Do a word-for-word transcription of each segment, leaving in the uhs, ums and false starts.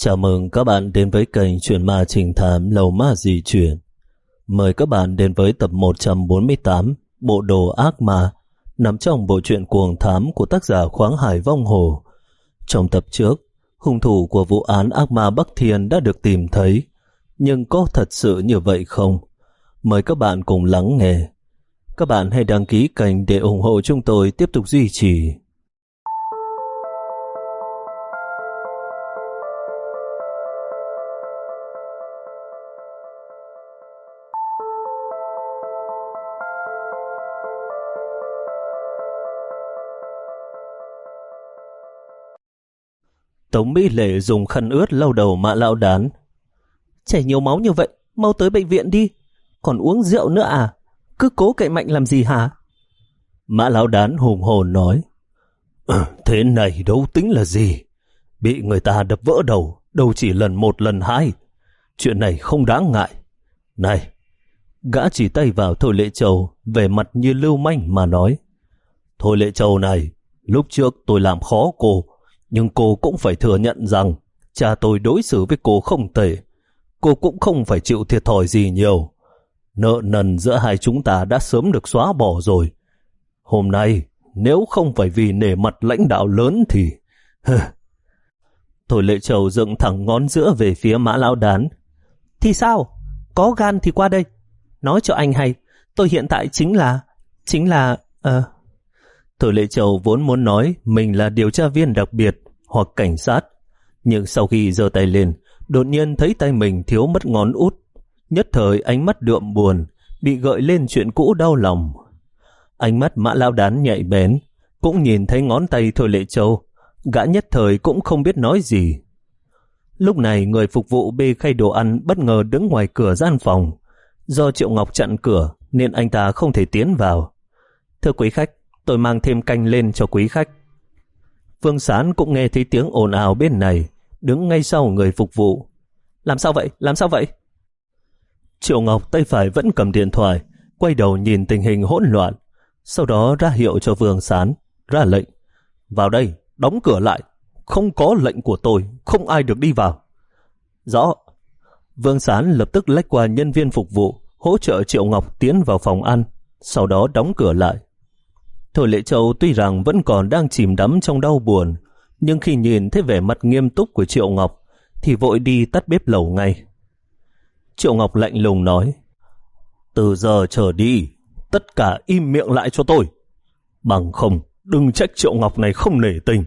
Chào mừng các bạn đến với kênh Chuyện Ma Trình Thám Lầu Ma Di Chuyển. Mời các bạn đến với tập một trăm bốn mươi tám, Bộ Đồ Ác Ma, nằm trong bộ truyện cuồng thám của tác giả Khoáng Hải Vong Hồ. Trong tập trước, hung thủ của vụ án ác ma Bắc Thiên đã được tìm thấy, nhưng có thật sự như vậy không? Mời các bạn cùng lắng nghe. Các bạn hãy đăng ký kênh để ủng hộ chúng tôi tiếp tục duy trì. Tống Mỹ Lệ dùng khăn ướt lau đầu Mã Lão Đán. Chảy nhiều máu như vậy, mau tới bệnh viện đi. Còn uống rượu nữa à? Cứ cố cậy mạnh làm gì hả? Mã Lão Đán hùng hồn nói. Thế này đâu tính là gì? Bị người ta đập vỡ đầu, đâu chỉ lần một lần hai. Chuyện này không đáng ngại. Này, gã chỉ tay vào Thôi Lệ Châu, vẻ mặt như lưu manh mà nói. Thôi Lệ Châu này, lúc trước tôi làm khó cô, nhưng cô cũng phải thừa nhận rằng cha tôi đối xử với cô không tệ. Cô cũng không phải chịu thiệt thòi gì nhiều. Nợ nần giữa hai chúng ta đã sớm được xóa bỏ rồi. Hôm nay, nếu không phải vì nể mặt lãnh đạo lớn thì... Thôi Lệ Châu dựng thẳng ngón giữa về phía Mã Lão Đán. Thì sao? Có gan thì qua đây. Nói cho anh hay, tôi hiện tại chính là... Chính là... Uh... Thôi Lệ Châu vốn muốn nói mình là điều tra viên đặc biệt hoặc cảnh sát, nhưng sau khi giơ tay lên, đột nhiên thấy tay mình thiếu mất ngón út. Nhất thời ánh mắt đượm buồn, bị gợi lên chuyện cũ đau lòng. Ánh mắt Mã Lão Đán nhạy bén, cũng nhìn thấy ngón tay Thôi Lệ Châu, gã nhất thời cũng không biết nói gì. Lúc này người phục vụ bê khay đồ ăn bất ngờ đứng ngoài cửa gian phòng. Do Triệu Ngọc chặn cửa nên anh ta không thể tiến vào. Thưa quý khách, tôi mang thêm canh lên cho quý khách. Vương Sán cũng nghe thấy tiếng ồn ào bên này, đứng ngay sau người phục vụ. Làm sao vậy? Làm sao vậy? Triệu Ngọc tay phải vẫn cầm điện thoại, quay đầu nhìn tình hình hỗn loạn, sau đó ra hiệu cho Vương Sán, ra lệnh. Vào đây, đóng cửa lại. Không có lệnh của tôi, không ai được đi vào. Rõ. Vương Sán lập tức lách qua nhân viên phục vụ, hỗ trợ Triệu Ngọc tiến vào phòng ăn, sau đó đóng cửa lại. Thôi Lệ Châu tuy rằng vẫn còn đang chìm đắm trong đau buồn, nhưng khi nhìn thấy vẻ mặt nghiêm túc của Triệu Ngọc thì vội đi tắt bếp lẩu ngay. Triệu Ngọc lạnh lùng nói, từ giờ trở đi, tất cả im miệng lại cho tôi. Bằng không, đừng trách Triệu Ngọc này không nể tình.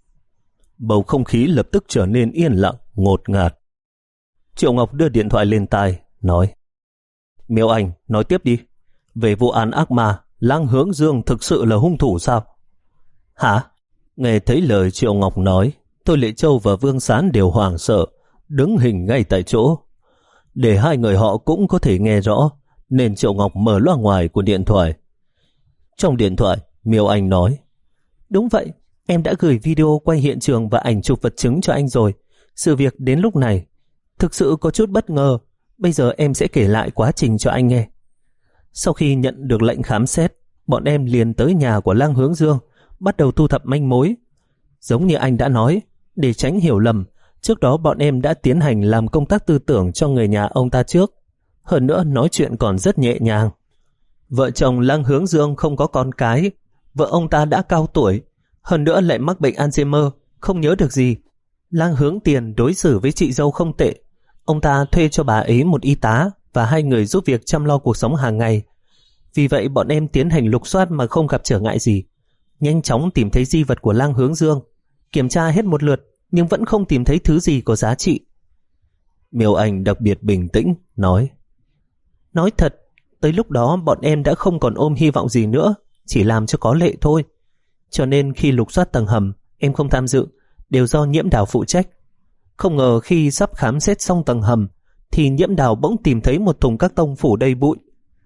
Bầu không khí lập tức trở nên yên lặng, ngột ngạt. Triệu Ngọc đưa điện thoại lên tai, nói, Miêu Anh, nói tiếp đi. Về vụ án ác ma, Lang Hướng Dương thực sự là hung thủ sao? Hả? Nghe thấy lời Triệu Ngọc nói, Thôi Lệ Châu và Vương Sán đều hoảng sợ, đứng hình ngay tại chỗ. Để hai người họ cũng có thể nghe rõ, nên Triệu Ngọc mở loa ngoài của điện thoại. Trong điện thoại, Miêu Anh nói, đúng vậy, em đã gửi video quay hiện trường và ảnh chụp vật chứng cho anh rồi. Sự việc đến lúc này thực sự có chút bất ngờ. Bây giờ em sẽ kể lại quá trình cho anh nghe. Sau khi nhận được lệnh khám xét, bọn em liền tới nhà của Lang Hướng Dương, bắt đầu thu thập manh mối. Giống như anh đã nói, để tránh hiểu lầm, trước đó bọn em đã tiến hành làm công tác tư tưởng cho người nhà ông ta trước. Hơn nữa nói chuyện còn rất nhẹ nhàng. Vợ chồng Lang Hướng Dương không có con cái, vợ ông ta đã cao tuổi, hơn nữa lại mắc bệnh Alzheimer, không nhớ được gì. Lang Hướng Tiền đối xử với chị dâu không tệ. Ông ta thuê cho bà ấy một y tá và hai người giúp việc chăm lo cuộc sống hàng ngày. Vì vậy bọn em tiến hành lục soát mà không gặp trở ngại gì. Nhanh chóng tìm thấy di vật của Lang Hướng Dương. Kiểm tra hết một lượt nhưng vẫn không tìm thấy thứ gì có giá trị. Miêu Anh đặc biệt bình tĩnh, nói, nói thật, tới lúc đó bọn em đã không còn ôm hy vọng gì nữa, chỉ làm cho có lệ thôi. Cho nên khi lục soát tầng hầm, em không tham dự, đều do Nhiễm Đào phụ trách. Không ngờ khi sắp khám xét xong tầng hầm thì Nhiễm Đào bỗng tìm thấy một thùng các tông phủ đầy bụi.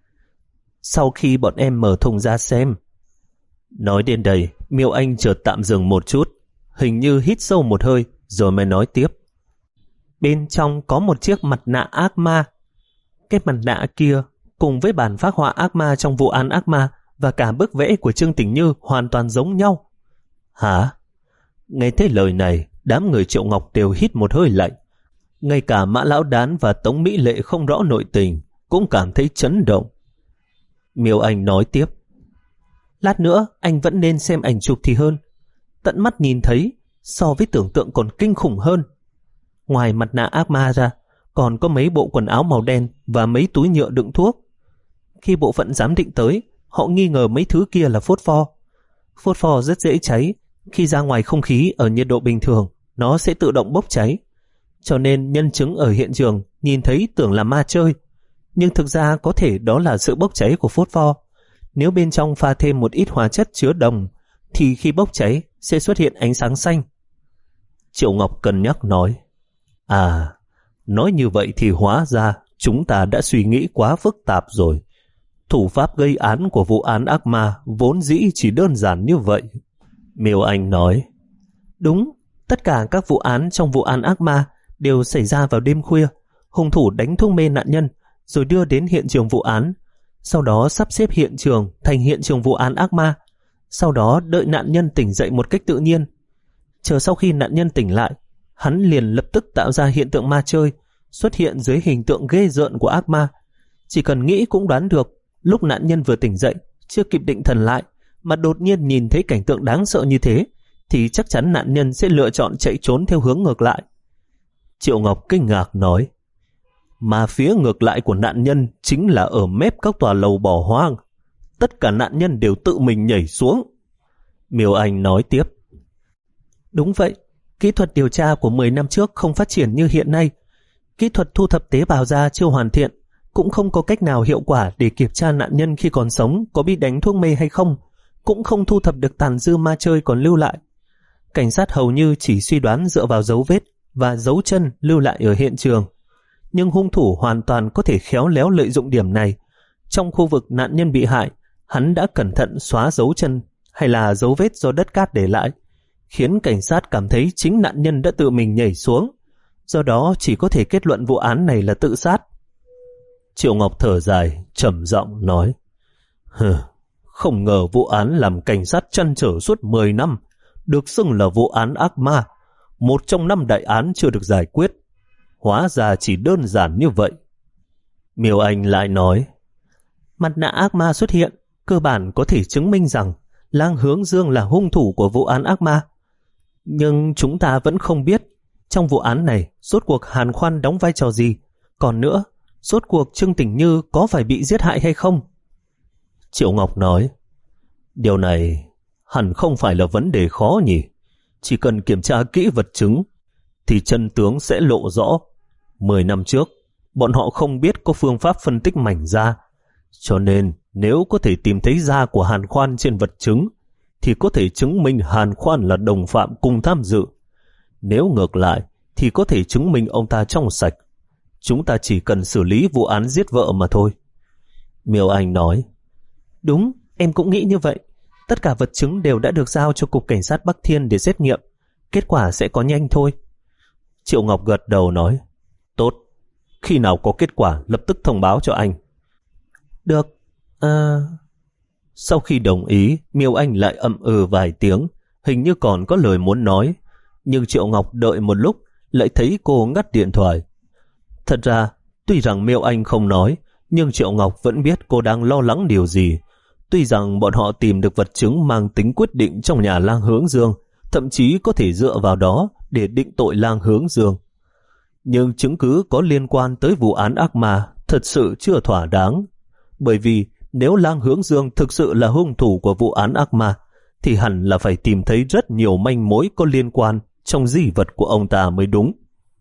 Sau khi bọn em mở thùng ra xem. Nói đến đây, Miêu Anh chợt tạm dừng một chút, hình như hít sâu một hơi rồi mới nói tiếp. Bên trong có một chiếc mặt nạ ác ma. Cái mặt nạ kia cùng với bản phác họa ác ma trong vụ án ác ma và cả bức vẽ của Trương Tỉnh Như hoàn toàn giống nhau. Hả? Nghe thấy lời này, đám người Triệu Ngọc đều hít một hơi lạnh, Ngay cả Mã Lão Đán và Tống Mỹ Lệ không rõ nội tình cũng cảm thấy chấn động. Miêu Anh nói tiếp, lát nữa anh vẫn nên xem ảnh chụp thì hơn. Tận mắt nhìn thấy so với tưởng tượng còn kinh khủng hơn. Ngoài mặt nạ ác ma ra, còn có mấy bộ quần áo màu đen và mấy túi nhựa đựng thuốc. Khi bộ phận giám định tới, họ nghi ngờ mấy thứ kia là phốt pho. Phốt pho rất dễ cháy, khi ra ngoài không khí ở nhiệt độ bình thường, nó sẽ tự động bốc cháy. Cho nên nhân chứng ở hiện trường nhìn thấy tưởng là ma chơi, nhưng thực ra có thể đó là sự bốc cháy của phốt pho. Nếu bên trong pha thêm một ít hóa chất chứa đồng, thì khi bốc cháy sẽ xuất hiện ánh sáng xanh. Triệu Ngọc cân nhắc nói, à, nói như vậy thì hóa ra chúng ta đã suy nghĩ quá phức tạp rồi. Thủ pháp gây án của vụ án ác ma vốn dĩ chỉ đơn giản như vậy. Miêu Anh nói, đúng, tất cả các vụ án trong vụ án ác ma đều xảy ra vào đêm khuya. Hung thủ đánh thuốc mê nạn nhân rồi đưa đến hiện trường vụ án, sau đó sắp xếp hiện trường thành hiện trường vụ án ác ma, sau đó đợi nạn nhân tỉnh dậy một cách tự nhiên. Chờ sau khi nạn nhân tỉnh lại, hắn liền lập tức tạo ra hiện tượng ma chơi, xuất hiện dưới hình tượng ghê rợn của ác ma. Chỉ cần nghĩ cũng đoán được, lúc nạn nhân vừa tỉnh dậy, chưa kịp định thần lại, mà đột nhiên nhìn thấy cảnh tượng đáng sợ như thế, thì chắc chắn nạn nhân sẽ lựa chọn chạy trốn theo hướng ngược lại. Triệu Ngọc kinh ngạc nói, mà phía ngược lại của nạn nhân chính là ở mép các tòa lầu bỏ hoang. Tất cả nạn nhân đều tự mình nhảy xuống. Miêu Anh nói tiếp, đúng vậy, kỹ thuật điều tra của mười năm trước không phát triển như hiện nay. Kỹ thuật thu thập tế bào da chưa hoàn thiện, cũng không có cách nào hiệu quả để kiểm tra nạn nhân khi còn sống có bị đánh thuốc mê hay không, cũng không thu thập được tàn dư ma chơi còn lưu lại. Cảnh sát hầu như chỉ suy đoán dựa vào dấu vết và dấu chân lưu lại ở hiện trường. Nhưng hung thủ hoàn toàn có thể khéo léo lợi dụng điểm này. Trong khu vực nạn nhân bị hại, hắn đã cẩn thận xóa dấu chân hay là dấu vết do đất cát để lại, khiến cảnh sát cảm thấy chính nạn nhân đã tự mình nhảy xuống. Do đó chỉ có thể kết luận vụ án này là tự sát. Triệu Ngọc thở dài, trầm giọng nói, Hừ, không ngờ vụ án làm cảnh sát trăn trở suốt mười năm, được xưng là vụ án ác ma, một trong năm đại án chưa được giải quyết. Hóa ra chỉ đơn giản như vậy. Miêu Anh lại nói, mặt nạ ác ma xuất hiện, cơ bản có thể chứng minh rằng Lang Hướng Dương là hung thủ của vụ án ác ma. Nhưng chúng ta vẫn không biết trong vụ án này rốt cuộc Hàn Khoan đóng vai trò gì. Còn nữa, rốt cuộc Trương Tỉnh Như có phải bị giết hại hay không? Triệu Ngọc nói, điều này hẳn không phải là vấn đề khó nhỉ. Chỉ cần kiểm tra kỹ vật chứng thì chân tướng sẽ lộ rõ. Mười năm trước, bọn họ không biết có phương pháp phân tích mảnh da, cho nên nếu có thể tìm thấy da của Hàn Khoan trên vật chứng thì có thể chứng minh Hàn Khoan là đồng phạm cùng tham dự. Nếu ngược lại thì có thể chứng minh ông ta trong sạch. Chúng ta chỉ cần xử lý vụ án giết vợ mà thôi. Miêu Anh nói, đúng, em cũng nghĩ như vậy. Tất cả vật chứng đều đã được giao cho Cục Cảnh sát Bắc Thiên để xét nghiệm. Kết quả sẽ có nhanh thôi. Triệu Ngọc gật đầu nói, tốt, khi nào có kết quả lập tức thông báo cho anh. Được. À... Sau khi đồng ý, Miêu Anh lại ậm ừ vài tiếng, hình như còn có lời muốn nói. Nhưng Triệu Ngọc đợi một lúc lại thấy cô ngắt điện thoại. Thật ra, tuy rằng Miêu Anh không nói, nhưng Triệu Ngọc vẫn biết cô đang lo lắng điều gì. Tuy rằng bọn họ tìm được vật chứng mang tính quyết định trong nhà Lang Hướng Dương, thậm chí có thể dựa vào đó để định tội Lang Hướng Dương. Nhưng chứng cứ có liên quan tới vụ án ác ma thật sự chưa thỏa đáng. Bởi vì nếu Lang Hướng Dương thực sự là hung thủ của vụ án ác ma, thì hẳn là phải tìm thấy rất nhiều manh mối có liên quan trong di vật của ông ta mới đúng.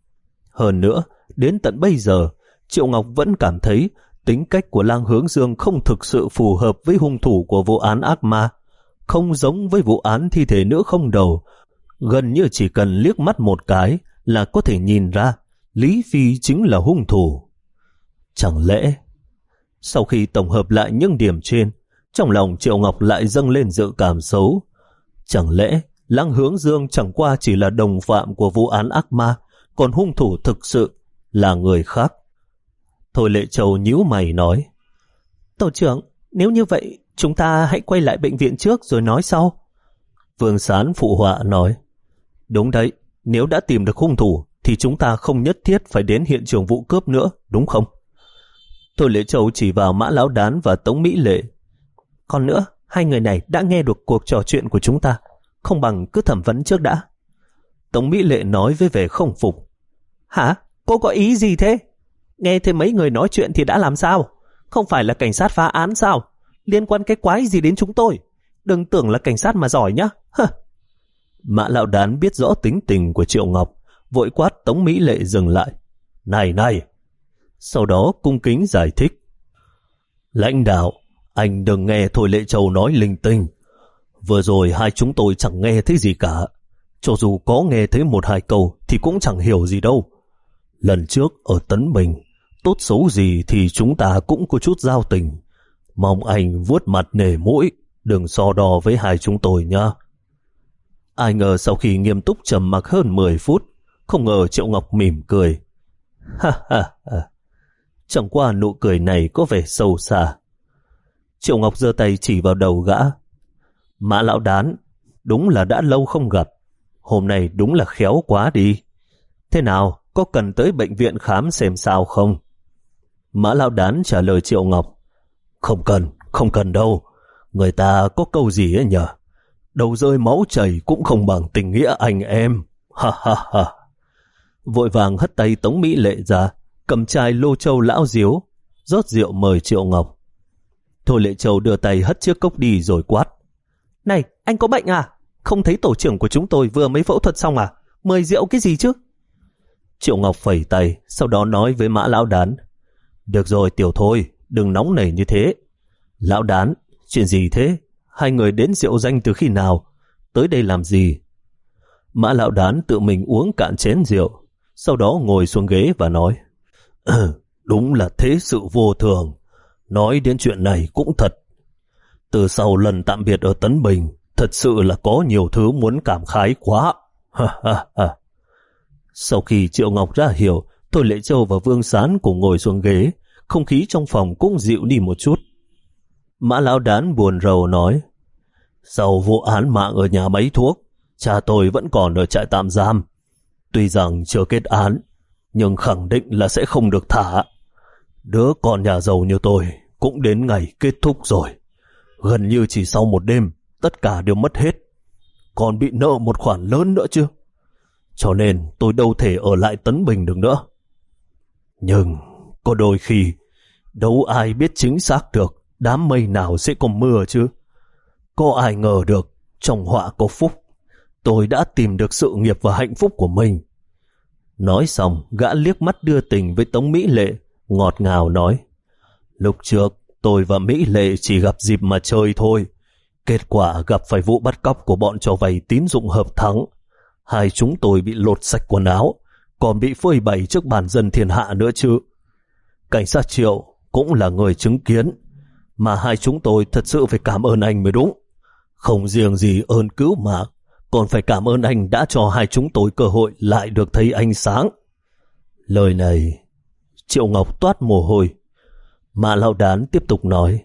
Hơn nữa, đến tận bây giờ, Triệu Ngọc vẫn cảm thấy tính cách của Lang Hướng Dương không thực sự phù hợp với hung thủ của vụ án ác ma, không giống với vụ án thi thể nữ không đầu. Gần như chỉ cần liếc mắt một cái là có thể nhìn ra Lý Phi chính là hung thủ. Chẳng lẽ... Sau khi tổng hợp lại những điểm trên, trong lòng Triệu Ngọc lại dâng lên dự cảm xấu. Chẳng lẽ Lang Hướng Dương chẳng qua chỉ là đồng phạm của vụ án ác ma, còn hung thủ thực sự là người khác? Thôi Lệ Châu nhíu mày nói, Tổ trưởng, nếu như vậy chúng ta hãy quay lại bệnh viện trước rồi nói sau. Vương Sán phụ họa nói, đúng đấy, nếu đã tìm được hung thủ thì chúng ta không nhất thiết phải đến hiện trường vụ cướp nữa, đúng không? Thôi Lệ Châu chỉ vào Mã Lão Đán và Tống Mỹ Lệ. Còn nữa, hai người này đã nghe được cuộc trò chuyện của chúng ta, không bằng cứ thẩm vấn trước đã. Tống Mỹ Lệ nói với vẻ không phục. Hả? Cô có ý gì thế? Nghe thấy mấy người nói chuyện thì đã làm sao? Không phải là cảnh sát phá án sao? Liên quan cái quái gì đến chúng tôi? Đừng tưởng là cảnh sát mà giỏi nhá. Hơ. Mã Lão Đán biết rõ tính tình của Triệu Ngọc, vội quát Tống Mỹ Lệ dừng lại. Này này! Sau đó cung kính giải thích. Lãnh đạo, anh đừng nghe Thôi Lệ Châu nói linh tinh. Vừa rồi hai chúng tôi chẳng nghe thấy gì cả. Cho dù có nghe thấy một hai câu thì cũng chẳng hiểu gì đâu. Lần trước ở Tấn Bình, tốt xấu gì thì chúng ta cũng có chút giao tình. Mong anh vuốt mặt nể mũi, đừng so đo với hai chúng tôi nhá. Ai ngờ sau khi nghiêm túc trầm mặc hơn mười phút, không ngờ Triệu Ngọc mỉm cười. Ha ha ha. Chẳng qua nụ cười này có vẻ sâu xa. Triệu Ngọc giơ tay chỉ vào đầu gã. Mã Lão Đán, đúng là đã lâu không gặp. Hôm nay đúng là khéo quá đi. Thế nào, có cần tới bệnh viện khám xem sao không? Mã Lão Đán trả lời Triệu Ngọc. Không cần, không cần đâu. Người ta có câu gì ấy nhờ. Đầu rơi máu chảy cũng không bằng tình nghĩa anh em. Ha ha ha. Vội vàng hất tay Tống Mỹ Lệ ra, cầm chai lô châu lão diếu, rót rượu mời Triệu Ngọc. Thôi Lệ Châu đưa tay hất chiếc cốc đi rồi quát. Này, anh có bệnh à? Không thấy tổ trưởng của chúng tôi vừa mới phẫu thuật xong à? Mời rượu cái gì chứ? Triệu Ngọc phẩy tay, sau đó nói với Mã Lão Đán. Được rồi Tiểu Thôi, đừng nóng nảy như thế. Lão Đán, chuyện gì thế? Hai người đến rượu danh từ khi nào? Tới đây làm gì? Mã Lão Đán tự mình uống cạn chén rượu, sau đó ngồi xuống ghế và nói. Đúng là thế sự vô thường. Nói đến chuyện này cũng thật. Từ sau lần tạm biệt ở Tấn Bình, thật sự là có nhiều thứ muốn cảm khái quá. Sau khi Triệu Ngọc ra hiểu, Thôi Lệ Châu và Vương Sán cùng ngồi xuống ghế, không khí trong phòng cũng dịu đi một chút. Mã Lão Đán buồn rầu nói. Sau vụ án mạng ở nhà máy thuốc, cha tôi vẫn còn ở trại tạm giam. Tuy rằng chưa kết án, nhưng khẳng định là sẽ không được thả. Đứa con nhà giàu như tôi cũng đến ngày kết thúc rồi. Gần như chỉ sau một đêm, tất cả đều mất hết. Còn bị nợ một khoản lớn nữa chứ. Cho nên tôi đâu thể ở lại Tấn Bình được nữa. Nhưng có đôi khi, đâu ai biết chính xác được đám mây nào sẽ có mưa chứ. Có ai ngờ được trong họa có phúc, tôi đã tìm được sự nghiệp và hạnh phúc của mình. Nói xong, gã liếc mắt đưa tình với Tống Mỹ Lệ, ngọt ngào nói. Lúc trước, tôi và Mỹ Lệ chỉ gặp dịp mà chơi thôi. Kết quả gặp phải vụ bắt cóc của bọn cho vay tín dụng Hợp Thắng. Hai chúng tôi bị lột sạch quần áo, còn bị phơi bày trước bàn dân thiên hạ nữa chứ. Cảnh sát Triệu cũng là người chứng kiến, mà hai chúng tôi thật sự phải cảm ơn anh mới đúng. Không riêng gì ơn cứu mạng, còn phải cảm ơn anh đã cho hai chúng tôi cơ hội lại được thấy ánh sáng. Lời này, Triệu Ngọc toát mồ hôi. Mã Lão Đán tiếp tục nói.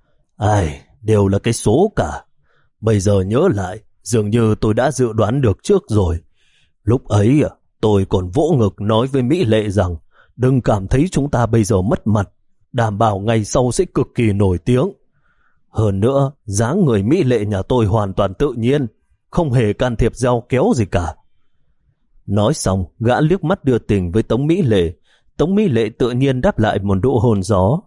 Ai, đều là cái số cả. Bây giờ nhớ lại, dường như tôi đã dự đoán được trước rồi. Lúc ấy, tôi còn vỗ ngực nói với Mỹ Lệ rằng đừng cảm thấy chúng ta bây giờ mất mặt, đảm bảo ngày sau sẽ cực kỳ nổi tiếng. Hơn nữa, dáng người Mỹ Lệ nhà tôi hoàn toàn tự nhiên, không hề can thiệp gieo kéo gì cả. Nói xong, gã liếc mắt đưa tình với Tống Mỹ Lệ. Tống Mỹ Lệ tự nhiên đáp lại một nụ hôn gió.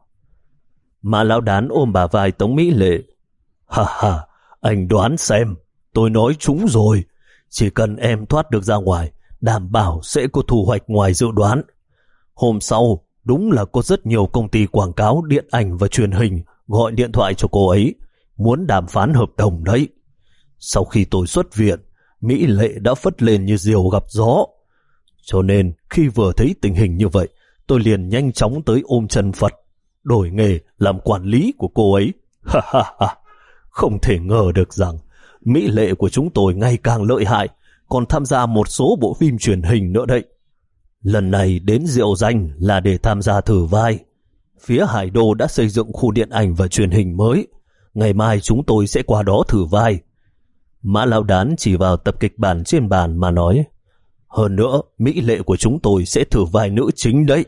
Mã Lão Đán ôm bà vai Tống Mỹ Lệ. Ha ha, anh đoán xem, tôi nói trúng rồi. Chỉ cần em thoát được ra ngoài, đảm bảo sẽ có thu hoạch ngoài dự đoán. Hôm sau, đúng là có rất nhiều công ty quảng cáo, điện ảnh và truyền hình gọi điện thoại cho cô ấy, muốn đàm phán hợp đồng đấy. Sau khi tôi xuất viện, Mỹ Lệ đã phất lên như diều gặp gió. Cho nên khi vừa thấy tình hình như vậy, tôi liền nhanh chóng tới ôm chân Phật, đổi nghề làm quản lý của cô ấy. Ha ha ha, không thể ngờ được rằng Mỹ Lệ của chúng tôi ngày càng lợi hại, còn tham gia một số bộ phim truyền hình nữa đấy. Lần này đến rượu danh là để tham gia thử vai. Phía Hải Đô đã xây dựng khu điện ảnh và truyền hình mới. Ngày mai chúng tôi sẽ qua đó thử vai. Mã Lão Đán chỉ vào tập kịch bản trên bàn mà nói. Hơn nữa, mỹ lệ của chúng tôi sẽ thử vai nữ chính đấy.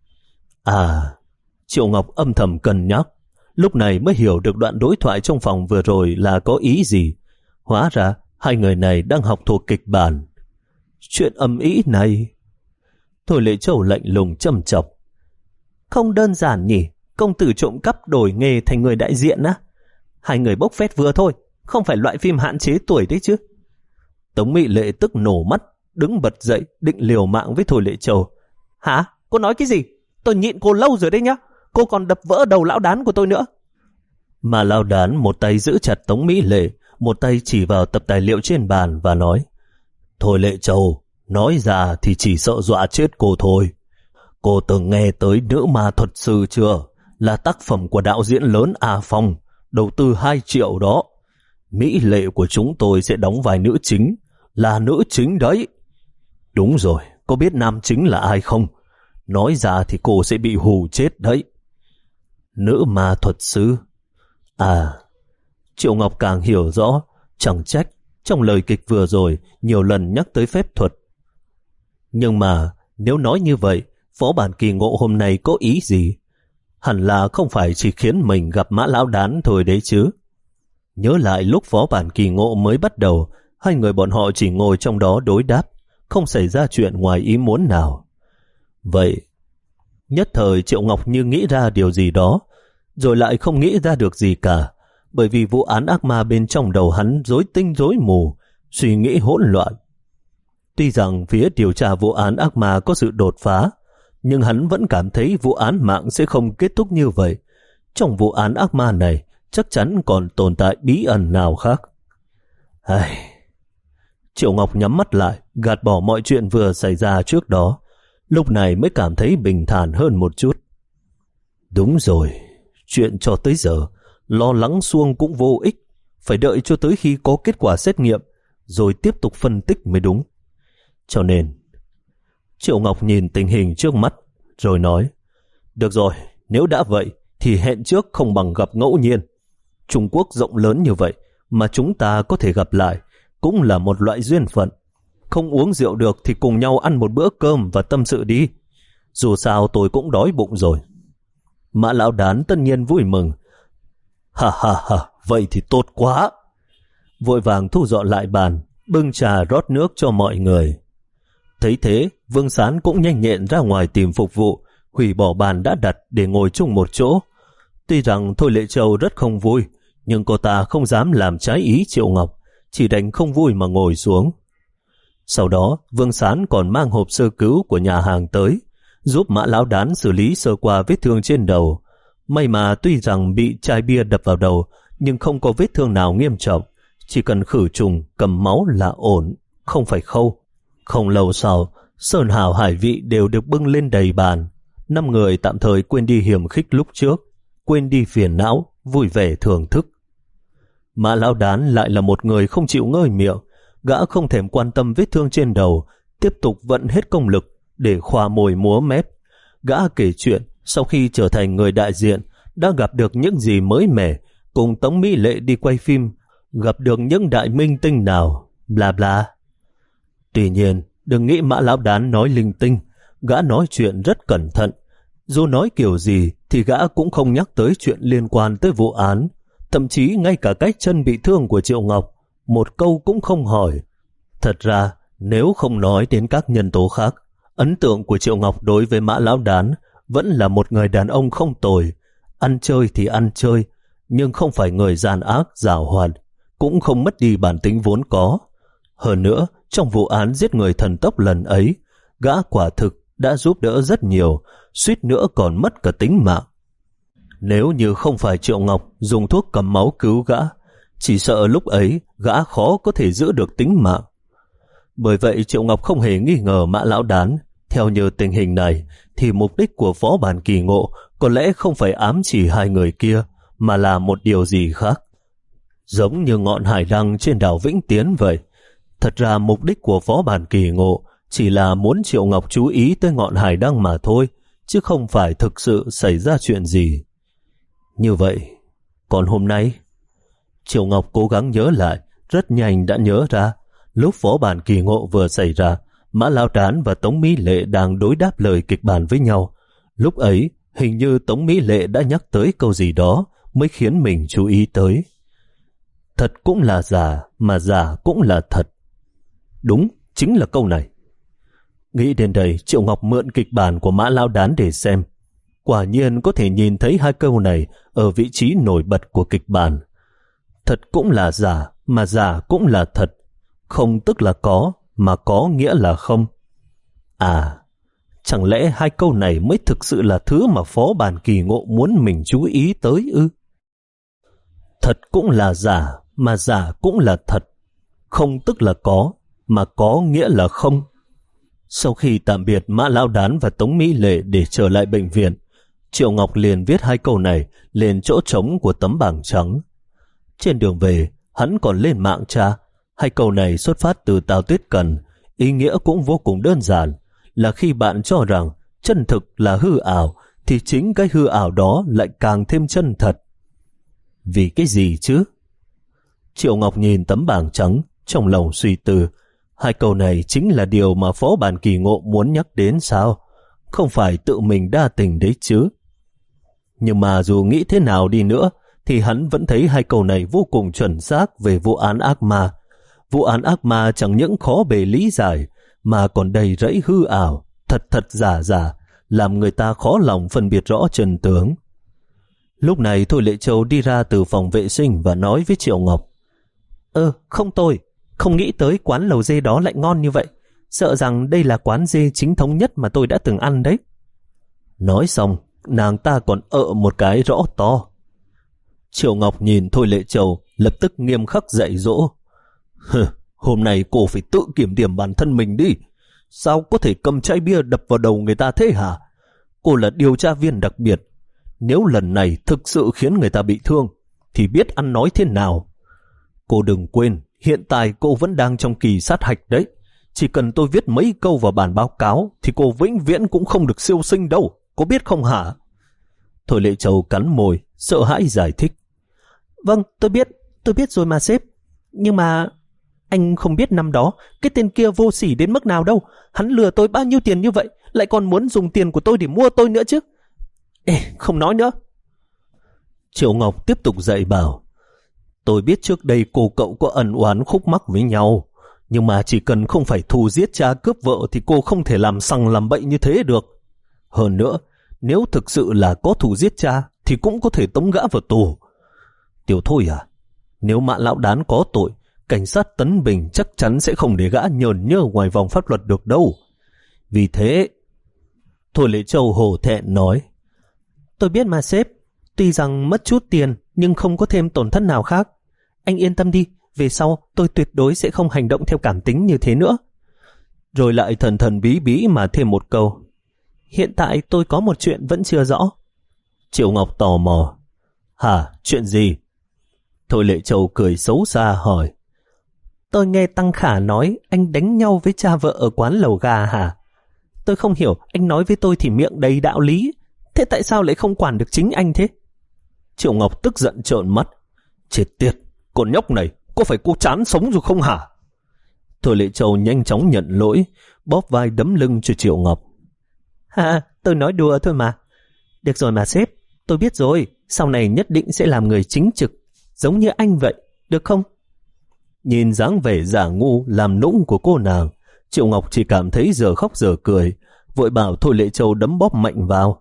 À, Triệu Ngọc âm thầm cân nhắc, lúc này mới hiểu được đoạn đối thoại trong phòng vừa rồi là có ý gì. Hóa ra, hai người này đang học thuộc kịch bản. Chuyện ầm ĩ này... Thôi Lệ Châu lạnh lùng châm chọc. Không đơn giản nhỉ, công tử trộm cắp đổi nghề thành người đại diện á. Hai người bốc phét vừa thôi, không phải loại phim hạn chế tuổi đấy chứ. Tống Mỹ Lệ tức nổ mắt, đứng bật dậy định liều mạng với Thôi Lệ Châu. Hả? Cô nói cái gì? Tôi nhịn cô lâu rồi đấy nhá. Cô còn đập vỡ đầu lão đán của tôi nữa. Mà lão đán một tay giữ chặt Tống Mỹ Lệ, một tay chỉ vào tập tài liệu trên bàn và nói: Thôi Lệ Châu, nói ra thì chỉ sợ dọa chết cô thôi. Cô từng nghe tới Nữ Ma Thuật Sư chưa? Là tác phẩm của đạo diễn lớn A Phong, đầu tư hai triệu đó. Mỹ lệ của chúng tôi sẽ đóng vai nữ chính, là nữ chính đấy. Đúng rồi, có biết nam chính là ai không? Nói ra thì cô sẽ bị hù chết đấy. Nữ Ma Thuật Sư? À, Triệu Ngọc càng hiểu rõ, chẳng trách trong lời kịch vừa rồi nhiều lần nhắc tới phép thuật. Nhưng mà nếu nói như vậy, Phó Bản Kỳ Ngộ hôm nay có ý gì? Hẳn là không phải chỉ khiến mình gặp Mã Lão Đán thôi đấy chứ. Nhớ lại lúc Phó Bản Kỳ Ngộ mới bắt đầu, hai người bọn họ chỉ ngồi trong đó đối đáp, không xảy ra chuyện ngoài ý muốn nào. Vậy, nhất thời Triệu Ngọc như nghĩ ra điều gì đó, rồi lại không nghĩ ra được gì cả, bởi vì vụ án ác ma bên trong đầu hắn rối tinh rối mù, suy nghĩ hỗn loạn. Tuy rằng phía điều tra vụ án ác ma có sự đột phá, nhưng hắn vẫn cảm thấy vụ án mạng sẽ không kết thúc như vậy. Trong vụ án ác ma này, chắc chắn còn tồn tại bí ẩn nào khác. Ai... Triệu Ngọc nhắm mắt lại, gạt bỏ mọi chuyện vừa xảy ra trước đó, lúc này mới cảm thấy bình thản hơn một chút. Đúng rồi, chuyện cho tới giờ, lo lắng suông cũng vô ích, phải đợi cho tới khi có kết quả xét nghiệm, rồi tiếp tục phân tích mới đúng. Cho nên, Triệu Ngọc nhìn tình hình trước mắt, rồi nói, được rồi, nếu đã vậy, thì hẹn trước không bằng gặp ngẫu nhiên. Trung Quốc rộng lớn như vậy, mà chúng ta có thể gặp lại, cũng là một loại duyên phận. Không uống rượu được thì cùng nhau ăn một bữa cơm và tâm sự đi. Dù sao tôi cũng đói bụng rồi. Mã Lão Đán tất nhiên vui mừng. Ha ha ha, vậy thì tốt quá. Vội vàng thu dọn lại bàn, bưng trà rót nước cho mọi người. Thấy thế, Vương Sán cũng nhanh nhẹn ra ngoài tìm phục vụ, hủy bỏ bàn đã đặt để ngồi chung một chỗ. Tuy rằng Thôi Lệ Châu rất không vui, nhưng cô ta không dám làm trái ý Triệu Ngọc, chỉ đành không vui mà ngồi xuống. Sau đó, Vương Sán còn mang hộp sơ cứu của nhà hàng tới, giúp Mã Lão Đán xử lý sơ qua vết thương trên đầu. May mà tuy rằng bị chai bia đập vào đầu, nhưng không có vết thương nào nghiêm trọng, chỉ cần khử trùng, cầm máu là ổn, không phải khâu. Không lâu sau, sơn hào hải vị đều được bưng lên đầy bàn. Năm người tạm thời quên đi hiểm khích lúc trước, quên đi phiền não, vui vẻ thưởng thức. Mã Lão Đán lại là một người không chịu ngơi miệng, gã không thèm quan tâm vết thương trên đầu, tiếp tục vận hết công lực để khoa mồi múa mép. Gã kể chuyện sau khi trở thành người đại diện đã gặp được những gì mới mẻ, cùng Tống Mỹ Lệ đi quay phim, gặp được những đại minh tinh nào, bla bla. Tuy nhiên, đừng nghĩ Mã Lão Đán nói linh tinh, gã nói chuyện rất cẩn thận. Dù nói kiểu gì thì gã cũng không nhắc tới chuyện liên quan tới vụ án, thậm chí ngay cả cái chân bị thương của Triệu Ngọc, một câu cũng không hỏi. Thật ra, nếu không nói đến các nhân tố khác, ấn tượng của Triệu Ngọc đối với Mã Lão Đán vẫn là một người đàn ông không tồi, ăn chơi thì ăn chơi, nhưng không phải người gian ác, giảo hoạt, cũng không mất đi bản tính vốn có. Hơn nữa, trong vụ án giết người thần tốc lần ấy, gã quả thực đã giúp đỡ rất nhiều, suýt nữa còn mất cả tính mạng. Nếu như không phải Triệu Ngọc dùng thuốc cầm máu cứu gã, chỉ sợ lúc ấy gã khó có thể giữ được tính mạng. Bởi vậy Triệu Ngọc không hề nghi ngờ Mã Lão Đán. Theo như tình hình này, thì mục đích của Phó Bản Kỳ Ngộ có lẽ không phải ám chỉ hai người kia, mà là một điều gì khác. Giống như ngọn hải đăng trên đảo Vĩnh Tiến vậy. Thật ra mục đích của Phó Bản Kỳ Ngộ chỉ là muốn Triệu Ngọc chú ý tới ngọn hải đăng mà thôi, chứ không phải thực sự xảy ra chuyện gì. Như vậy, còn hôm nay, Triệu Ngọc cố gắng nhớ lại, rất nhanh đã nhớ ra, lúc Phó Bản Kỳ Ngộ vừa xảy ra, Mã Lao Đán và Tống Mỹ Lệ đang đối đáp lời kịch bản với nhau. Lúc ấy, hình như Tống Mỹ Lệ đã nhắc tới câu gì đó mới khiến mình chú ý tới. Thật cũng là giả, mà giả cũng là thật. Đúng, chính là câu này. Nghĩ đến đây, Triệu Ngọc mượn kịch bản của Mã Lao Đán để xem. Quả nhiên có thể nhìn thấy hai câu này ở vị trí nổi bật của kịch bản. Thật cũng là giả, mà giả cũng là thật. Không tức là có, mà có nghĩa là không. À, chẳng lẽ hai câu này mới thực sự là thứ mà Phó Bản Kỳ Ngộ muốn mình chú ý tới ư? Thật cũng là giả, mà giả cũng là thật. Không tức là có, mà có nghĩa là không. Sau khi tạm biệt Mã Lão Đán và Tống Mỹ Lệ để trở lại bệnh viện, Triệu Ngọc liền viết hai câu này lên chỗ trống của tấm bảng trắng. Trên đường về, hắn còn lên mạng tra. Hai câu này xuất phát từ Tào Tuyết Cần, ý nghĩa cũng vô cùng đơn giản, là khi bạn cho rằng chân thực là hư ảo, thì chính cái hư ảo đó lại càng thêm chân thật. Vì cái gì chứ? Triệu Ngọc nhìn tấm bảng trắng, trong lòng suy tư, hai câu này chính là điều mà Phó Bản Kỳ Ngộ muốn nhắc đến sao? Không phải tự mình đa tình đấy chứ. Nhưng mà dù nghĩ thế nào đi nữa, thì hắn vẫn thấy hai câu này vô cùng chuẩn xác về vụ án ác ma. Vụ án ác ma chẳng những khó bề lý giải, mà còn đầy rẫy hư ảo, thật thật giả giả, làm người ta khó lòng phân biệt rõ chân tướng. Lúc này Thôi Lệ Châu đi ra từ phòng vệ sinh và nói với Triệu Ngọc: Ơ, không tôi, không nghĩ tới quán lẩu dê đó lại ngon như vậy. Sợ rằng đây là quán dê chính thống nhất mà tôi đã từng ăn đấy. Nói xong, nàng ta còn ợ một cái rõ to. Triệu Ngọc nhìn Thôi Lệ Châu, lập tức nghiêm khắc dạy dỗ: Hừ, hôm nay cô phải tự kiểm điểm bản thân mình đi. Sao có thể cầm chai bia đập vào đầu người ta thế hả? Cô là điều tra viên đặc biệt. Nếu lần này thực sự khiến người ta bị thương, thì biết ăn nói thế nào. Cô đừng quên, hiện tại cô vẫn đang trong kỳ sát hạch đấy. Chỉ cần tôi viết mấy câu vào bản báo cáo, thì cô vĩnh viễn cũng không được siêu sinh đâu. Có biết không hả? Thôi Lệ Châu cắn môi, sợ hãi giải thích: Vâng, tôi biết, tôi biết rồi mà sếp. Nhưng mà anh không biết năm đó cái tên kia vô sỉ đến mức nào đâu. Hắn lừa tôi bao nhiêu tiền như vậy, lại còn muốn dùng tiền của tôi để mua tôi nữa chứ. Ê, không nói nữa. Triệu Ngọc tiếp tục dạy bảo: Tôi biết trước đây cô cậu có ẩn oán khúc mắc với nhau, nhưng mà chỉ cần không phải thù giết cha cướp vợ thì cô không thể làm sằng làm bậy như thế được. Hơn nữa, nếu thực sự là có thù giết cha thì cũng có thể tống gã vào tù. Tiểu Thôi à, nếu Mã Lão Đán có tội, cảnh sát Tấn Bình chắc chắn sẽ không để gã nhờn nhơ ngoài vòng pháp luật được đâu. Vì thế... Thôi Lệ Châu hổ thẹn nói: Tôi biết mà sếp, tuy rằng mất chút tiền nhưng không có thêm tổn thất nào khác. Anh yên tâm đi, về sau tôi tuyệt đối sẽ không hành động theo cảm tính như thế nữa. Rồi lại thần thần bí bí mà thêm một câu: Hiện tại tôi có một chuyện vẫn chưa rõ. Triệu Ngọc tò mò: Hả, chuyện gì? Thôi Lệ Châu cười xấu xa hỏi: Tôi nghe Tăng Khả nói anh đánh nhau với cha vợ ở quán lẩu gà hả? Tôi không hiểu, anh nói với tôi thì miệng đầy đạo lý, thế tại sao lại không quản được chính anh thế? Triệu Ngọc tức giận trợn mắt: Chết tiệt, con nhóc này, có phải cô chán sống rồi không hả? Thôi Lệ Châu nhanh chóng nhận lỗi, bóp vai đấm lưng cho Triệu Ngọc: Ha, tôi nói đùa thôi mà. Được rồi mà sếp, tôi biết rồi, sau này nhất định sẽ làm người chính trực, giống như anh vậy, được không? Nhìn dáng vẻ giả ngu làm nũng của cô nàng, Triệu Ngọc chỉ cảm thấy giờ khóc giờ cười, vội bảo Thôi Lệ Châu đấm bóp mạnh vào.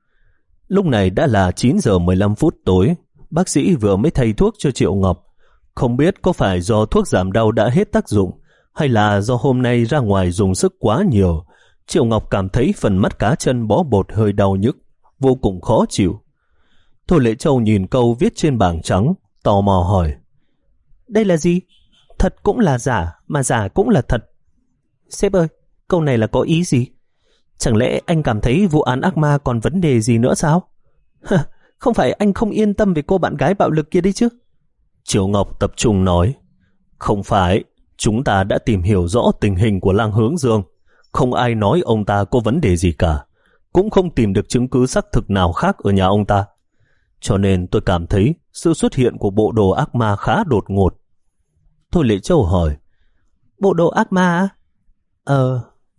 Lúc này đã là chín giờ mười lăm phút tối, bác sĩ vừa mới thay thuốc cho Triệu Ngọc. Không biết có phải do thuốc giảm đau đã hết tác dụng, hay là do hôm nay ra ngoài dùng sức quá nhiều, Triệu Ngọc cảm thấy phần mắt cá chân bó bột hơi đau nhức, vô cùng khó chịu. Thôi Lệ Châu nhìn câu viết trên bảng trắng, tò mò hỏi: Đây là gì? Thật cũng là giả, mà giả cũng là thật. Sếp ơi, câu này là có ý gì? Chẳng lẽ anh cảm thấy vụ án ác ma còn vấn đề gì nữa sao? Không phải anh không yên tâm về cô bạn gái bạo lực kia đấy chứ? Triệu Ngọc tập trung nói: Không phải, chúng ta đã tìm hiểu rõ tình hình của Lang Hướng Dương. Không ai nói ông ta có vấn đề gì cả, cũng không tìm được chứng cứ xác thực nào khác ở nhà ông ta. Cho nên tôi cảm thấy sự xuất hiện của bộ đồ ác ma khá đột ngột. Thôi Lệ Châu hỏi: Bộ đồ ác ma á? Ờ,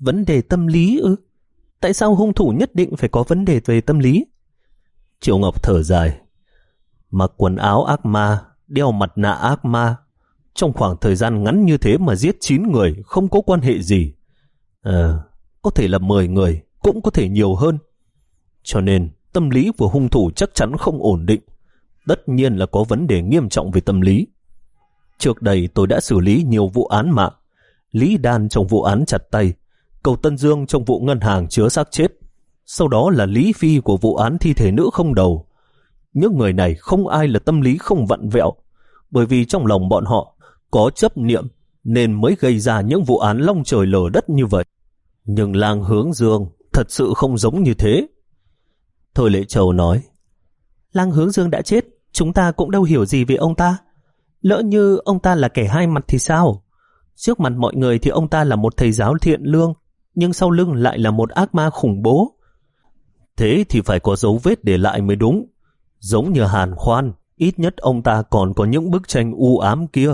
Vấn đề tâm lý ư? Tại sao hung thủ nhất định phải có vấn đề về tâm lý? Triệu Ngọc thở dài. Mặc quần áo ác ma, đeo mặt nạ ác ma, trong khoảng thời gian ngắn như thế mà giết chín người không có quan hệ gì. À, có thể là mười người, cũng có thể nhiều hơn. Cho nên tâm lý của hung thủ chắc chắn không ổn định. Tất nhiên là có vấn đề nghiêm trọng về tâm lý. Trước đây tôi đã xử lý nhiều vụ án mạng. Lý Đan trong vụ án chặt tay, Cầu Tân Dương trong vụ ngân hàng chứa xác chết, sau đó là Lý Phi của vụ án thi thể nữ không đầu. Những người này không ai là tâm lý không vặn vẹo, bởi vì trong lòng bọn họ có chấp niệm nên mới gây ra những vụ án long trời lở đất như vậy. Nhưng Lang Hướng Dương thật sự không giống như thế. Thôi Lệ Châu nói, Lang Hướng Dương đã chết, chúng ta cũng đâu hiểu gì về ông ta. Lỡ như ông ta là kẻ hai mặt thì sao? Trước mặt mọi người thì ông ta là một thầy giáo thiện lương, nhưng sau lưng lại là một ác ma khủng bố. Thế thì phải có dấu vết để lại mới đúng. Giống như Hàn Khoan, ít nhất ông ta còn có những bức tranh u ám kia.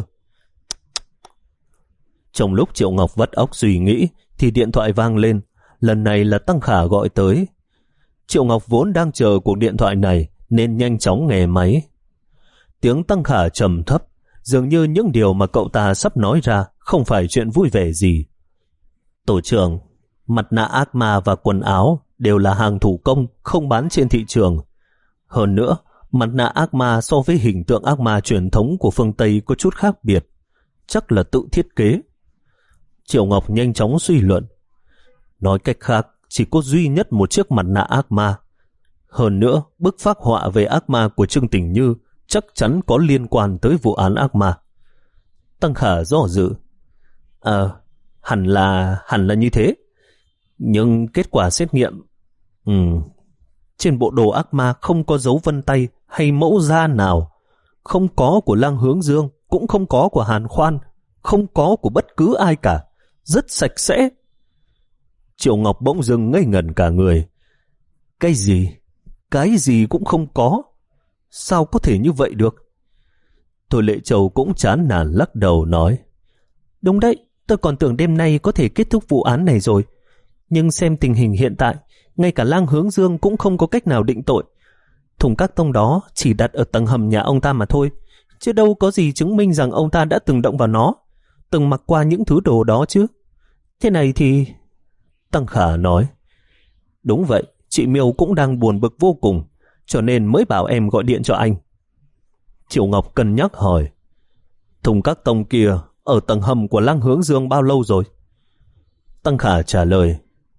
Trong lúc Triệu Ngọc vắt óc suy nghĩ thì điện thoại vang lên. Lần này là Tăng Khả gọi tới. Triệu Ngọc vốn đang chờ cuộc điện thoại này nên nhanh chóng nghe máy. Tiếng Tăng Khả trầm thấp, dường như những điều mà cậu ta sắp nói ra không phải chuyện vui vẻ gì. Tổ trưởng, mặt nạ ác ma và quần áo đều là hàng thủ công, không bán trên thị trường. Hơn nữa, mặt nạ ác ma so với hình tượng ác ma truyền thống của phương Tây có chút khác biệt, chắc là tự thiết kế. Triệu Ngọc nhanh chóng suy luận. Nói cách khác, chỉ có duy nhất một chiếc mặt nạ ác ma. Hơn nữa, bức phác họa về ác ma của Trương Tình Như chắc chắn có liên quan tới vụ án ác ma. Tăng Khả do dự. À, hẳn là, hẳn là như thế. Nhưng kết quả xét nghiệm... Ừ, trên bộ đồ ác ma không có dấu vân tay hay mẫu da nào. Không có của Lang Hướng Dương, cũng không có của Hàn Khoan, không có của bất cứ ai cả. Rất sạch sẽ. Triệu Ngọc bỗng dưng ngây ngẩn cả người. Cái gì? Cái gì cũng không có. Sao có thể như vậy được? Thôi Lệ Châu cũng chán nản lắc đầu nói. Đúng đấy, tôi còn tưởng đêm nay có thể kết thúc vụ án này rồi. Nhưng xem tình hình hiện tại, ngay cả Lang Hướng Dương cũng không có cách nào định tội. Thùng các tông đó chỉ đặt ở tầng hầm nhà ông ta mà thôi, chứ đâu có gì chứng minh rằng ông ta đã từng động vào nó, từng mặc qua những thứ đồ đó chứ. Thế này thì... Tăng Khả nói. Đúng vậy, chị Miêu cũng đang buồn bực vô cùng, cho nên mới bảo em gọi điện cho anh. Triệu Ngọc cân nhắc hỏi. Thùng các tông kia ở tầng hầm của Lang Hướng Dương bao lâu rồi? Tăng Khả trả lời.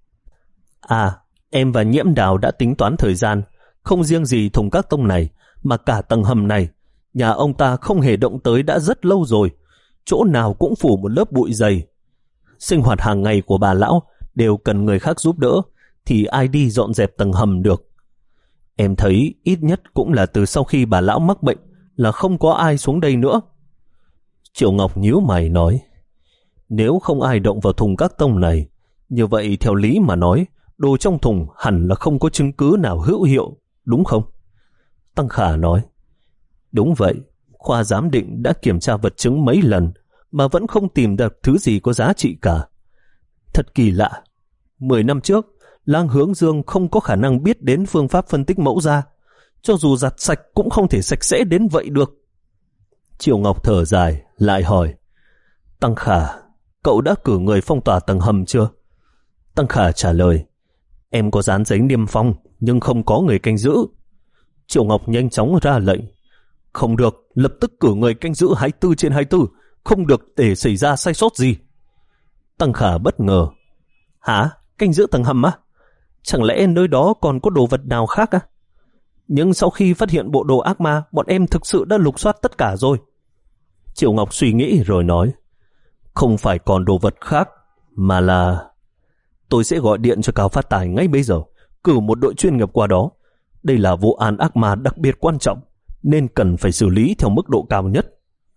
À, em và Nhiễm Đào đã tính toán thời gian, không riêng gì thùng các tông này, mà cả tầng hầm này, nhà ông ta không hề động tới đã rất lâu rồi, chỗ nào cũng phủ một lớp bụi dày. Sinh hoạt hàng ngày của bà lão đều cần người khác giúp đỡ, thì ai đi dọn dẹp tầng hầm được. Em thấy ít nhất cũng là từ sau khi bà lão mắc bệnh là không có ai xuống đây nữa. Triệu Ngọc nhíu mày nói. Nếu không ai động vào thùng các tông này, như vậy theo lý mà nói, đồ trong thùng hẳn là không có chứng cứ nào hữu hiệu, đúng không? Tăng Khả nói. Đúng vậy, khoa giám định đã kiểm tra vật chứng mấy lần mà vẫn không tìm được thứ gì có giá trị cả. Thật kỳ lạ. Mười năm trước, Lang Hướng Dương không có khả năng biết đến phương pháp phân tích mẫu da. Cho dù giặt sạch cũng không thể sạch sẽ đến vậy được. Triệu Ngọc thở dài, lại hỏi. Tăng Khả, cậu đã cử người phong tỏa tầng hầm chưa? Tăng Khả trả lời. Em có dán giấy niêm phong, nhưng không có người canh giữ. Triệu Ngọc nhanh chóng ra lệnh. Không được, lập tức cử người canh giữ hai mươi bốn trên hai mươi bốn, không được để xảy ra sai sót gì. Tăng Khả bất ngờ. Hả? Canh giữ tầng hầm á? Chẳng lẽ nơi đó còn có đồ vật nào khác á? Nhưng sau khi phát hiện bộ đồ ác ma, bọn em thực sự đã lục soát tất cả rồi. Triệu Ngọc suy nghĩ rồi nói. Không phải còn đồ vật khác, mà là... Tôi sẽ gọi điện cho Cao Phát Tài ngay bây giờ, cử một đội chuyên nghiệp qua đó. Đây là vụ án ác ma đặc biệt quan trọng, nên cần phải xử lý theo mức độ cao nhất.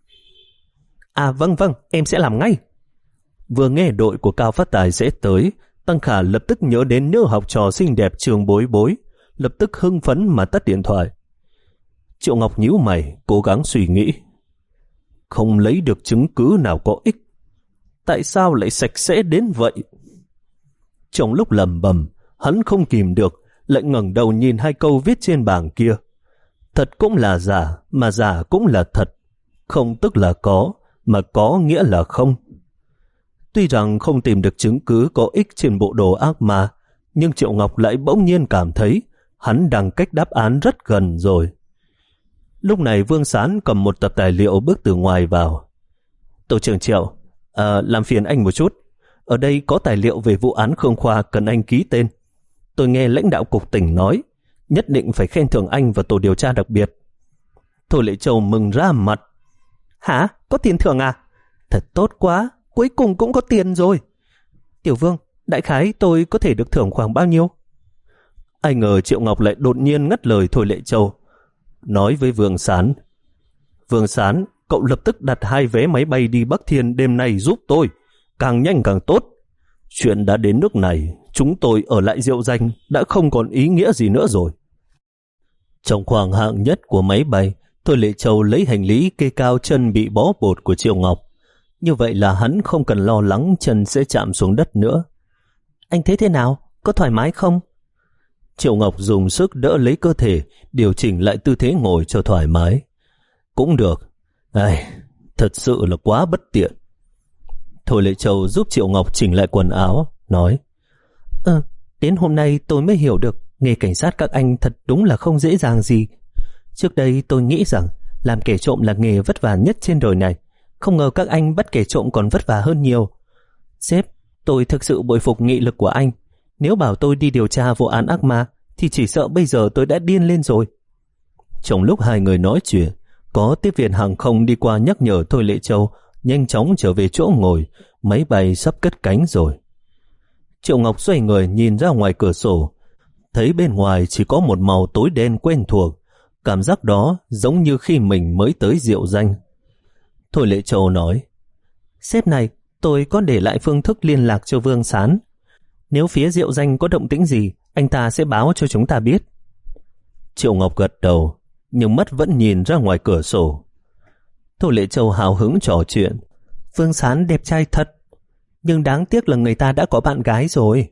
À vâng vâng, em sẽ làm ngay. Vừa nghe đội của Cao Phát Tài sẽ tới, Tăng Khả lập tức nhớ đến nữ học trò xinh đẹp Trường Bối Bối, lập tức hưng phấn mà tắt điện thoại. Triệu Ngọc nhíu mày, cố gắng suy nghĩ. Không lấy được chứng cứ nào có ích. Tại sao lại sạch sẽ đến vậy? Trong lúc lẩm bẩm, hắn không kìm được, lại ngẩng đầu nhìn hai câu viết trên bảng kia. Thật cũng là giả, mà giả cũng là thật. Không tức là có, mà có nghĩa là không. Tuy rằng không tìm được chứng cứ có ích trên bộ đồ ác ma, nhưng Triệu Ngọc lại bỗng nhiên cảm thấy hắn đang cách đáp án rất gần rồi. Lúc này Vương Sán cầm một tập tài liệu bước từ ngoài vào. Tổ trưởng Triệu, à, làm phiền anh một chút. Ở đây có tài liệu về vụ án Khương Khoa cần anh ký tên. Tôi nghe lãnh đạo cục tỉnh nói, nhất định phải khen thưởng anh và tổ điều tra đặc biệt. Thôi Lệ Châu mừng ra mặt. Hả? Có tiền thưởng à? Thật tốt quá, cuối cùng cũng có tiền rồi. Tiểu Vương, đại khái tôi có thể được thưởng khoảng bao nhiêu? Ai ngờ Triệu Ngọc lại đột nhiên ngắt lời Thôi Lệ Châu, nói với Vương Sán. Vương Sán, cậu lập tức đặt hai vé máy bay đi Bắc Thiên đêm nay giúp tôi, càng nhanh càng tốt. Chuyện đã đến nước này, chúng tôi ở lại Diệu Danh đã không còn ý nghĩa gì nữa rồi. Trong khoang hạng nhất của máy bay, Thôi Lệ Châu lấy hành lý kê cao chân bị bó bột của Triệu Ngọc. Như vậy là hắn không cần lo lắng chân sẽ chạm xuống đất nữa. Anh thấy thế nào? Có thoải mái không? Triệu Ngọc dùng sức đỡ lấy cơ thể, điều chỉnh lại tư thế ngồi cho thoải mái. Cũng được. Ai, thật sự là quá bất tiện. Thôi Lệ Châu giúp Triệu Ngọc chỉnh lại quần áo, nói: Ờ, đến hôm nay tôi mới hiểu được nghề cảnh sát các anh thật đúng là không dễ dàng gì. Trước đây tôi nghĩ rằng làm kẻ trộm là nghề vất vả nhất trên đời này. Không ngờ các anh bắt kẻ trộm còn vất vả hơn nhiều. Sếp, tôi thực sự bội phục nghị lực của anh. Nếu bảo tôi đi điều tra vụ án ác ma thì chỉ sợ bây giờ tôi đã điên lên rồi. Trong lúc hai người nói chuyện, có tiếp viên hàng không đi qua nhắc nhở Thôi Lệ Châu nhanh chóng trở về chỗ ngồi, máy bay sắp cất cánh rồi. Triệu Ngọc xoay người nhìn ra ngoài cửa sổ, thấy bên ngoài chỉ có một màu tối đen quen thuộc. Cảm giác đó giống như khi mình mới tới Diệu Danh. Thôi Lệ Châu nói: Sếp này, tôi có để lại phương thức liên lạc cho Vương Sán. Nếu phía Diệu Danh có động tĩnh gì, anh ta sẽ báo cho chúng ta biết. Triệu Ngọc gật đầu, nhưng mắt vẫn nhìn ra ngoài cửa sổ. Thôi Lệ Châu hào hứng trò chuyện: Vương Sán đẹp trai thật, nhưng đáng tiếc là người ta đã có bạn gái rồi.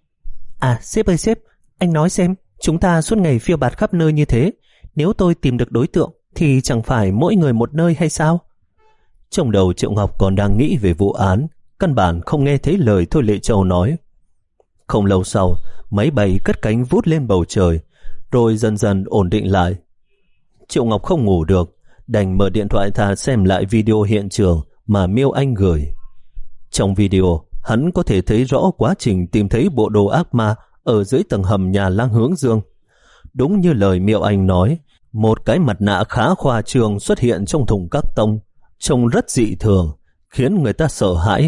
À, sếp ơi sếp, anh nói xem, chúng ta suốt ngày phiêu bạt khắp nơi như thế, nếu tôi tìm được đối tượng thì chẳng phải mỗi người một nơi hay sao? Trong đầu Triệu Ngọc còn đang nghĩ về vụ án, căn bản không nghe thấy lời Thôi Lệ Châu nói. Không lâu sau, máy bay cất cánh vút lên bầu trời, rồi dần dần ổn định lại. Triệu Ngọc không ngủ được, đành mở điện thoại ra xem lại video hiện trường mà Miêu Anh gửi. Trong video, hắn có thể thấy rõ quá trình tìm thấy bộ đồ ác ma ở dưới tầng hầm nhà Lang Hướng Dương. Đúng như lời Miêu Anh nói, một cái mặt nạ khá khoa trương xuất hiện trong thùng cắt tông, trông rất dị thường, khiến người ta sợ hãi.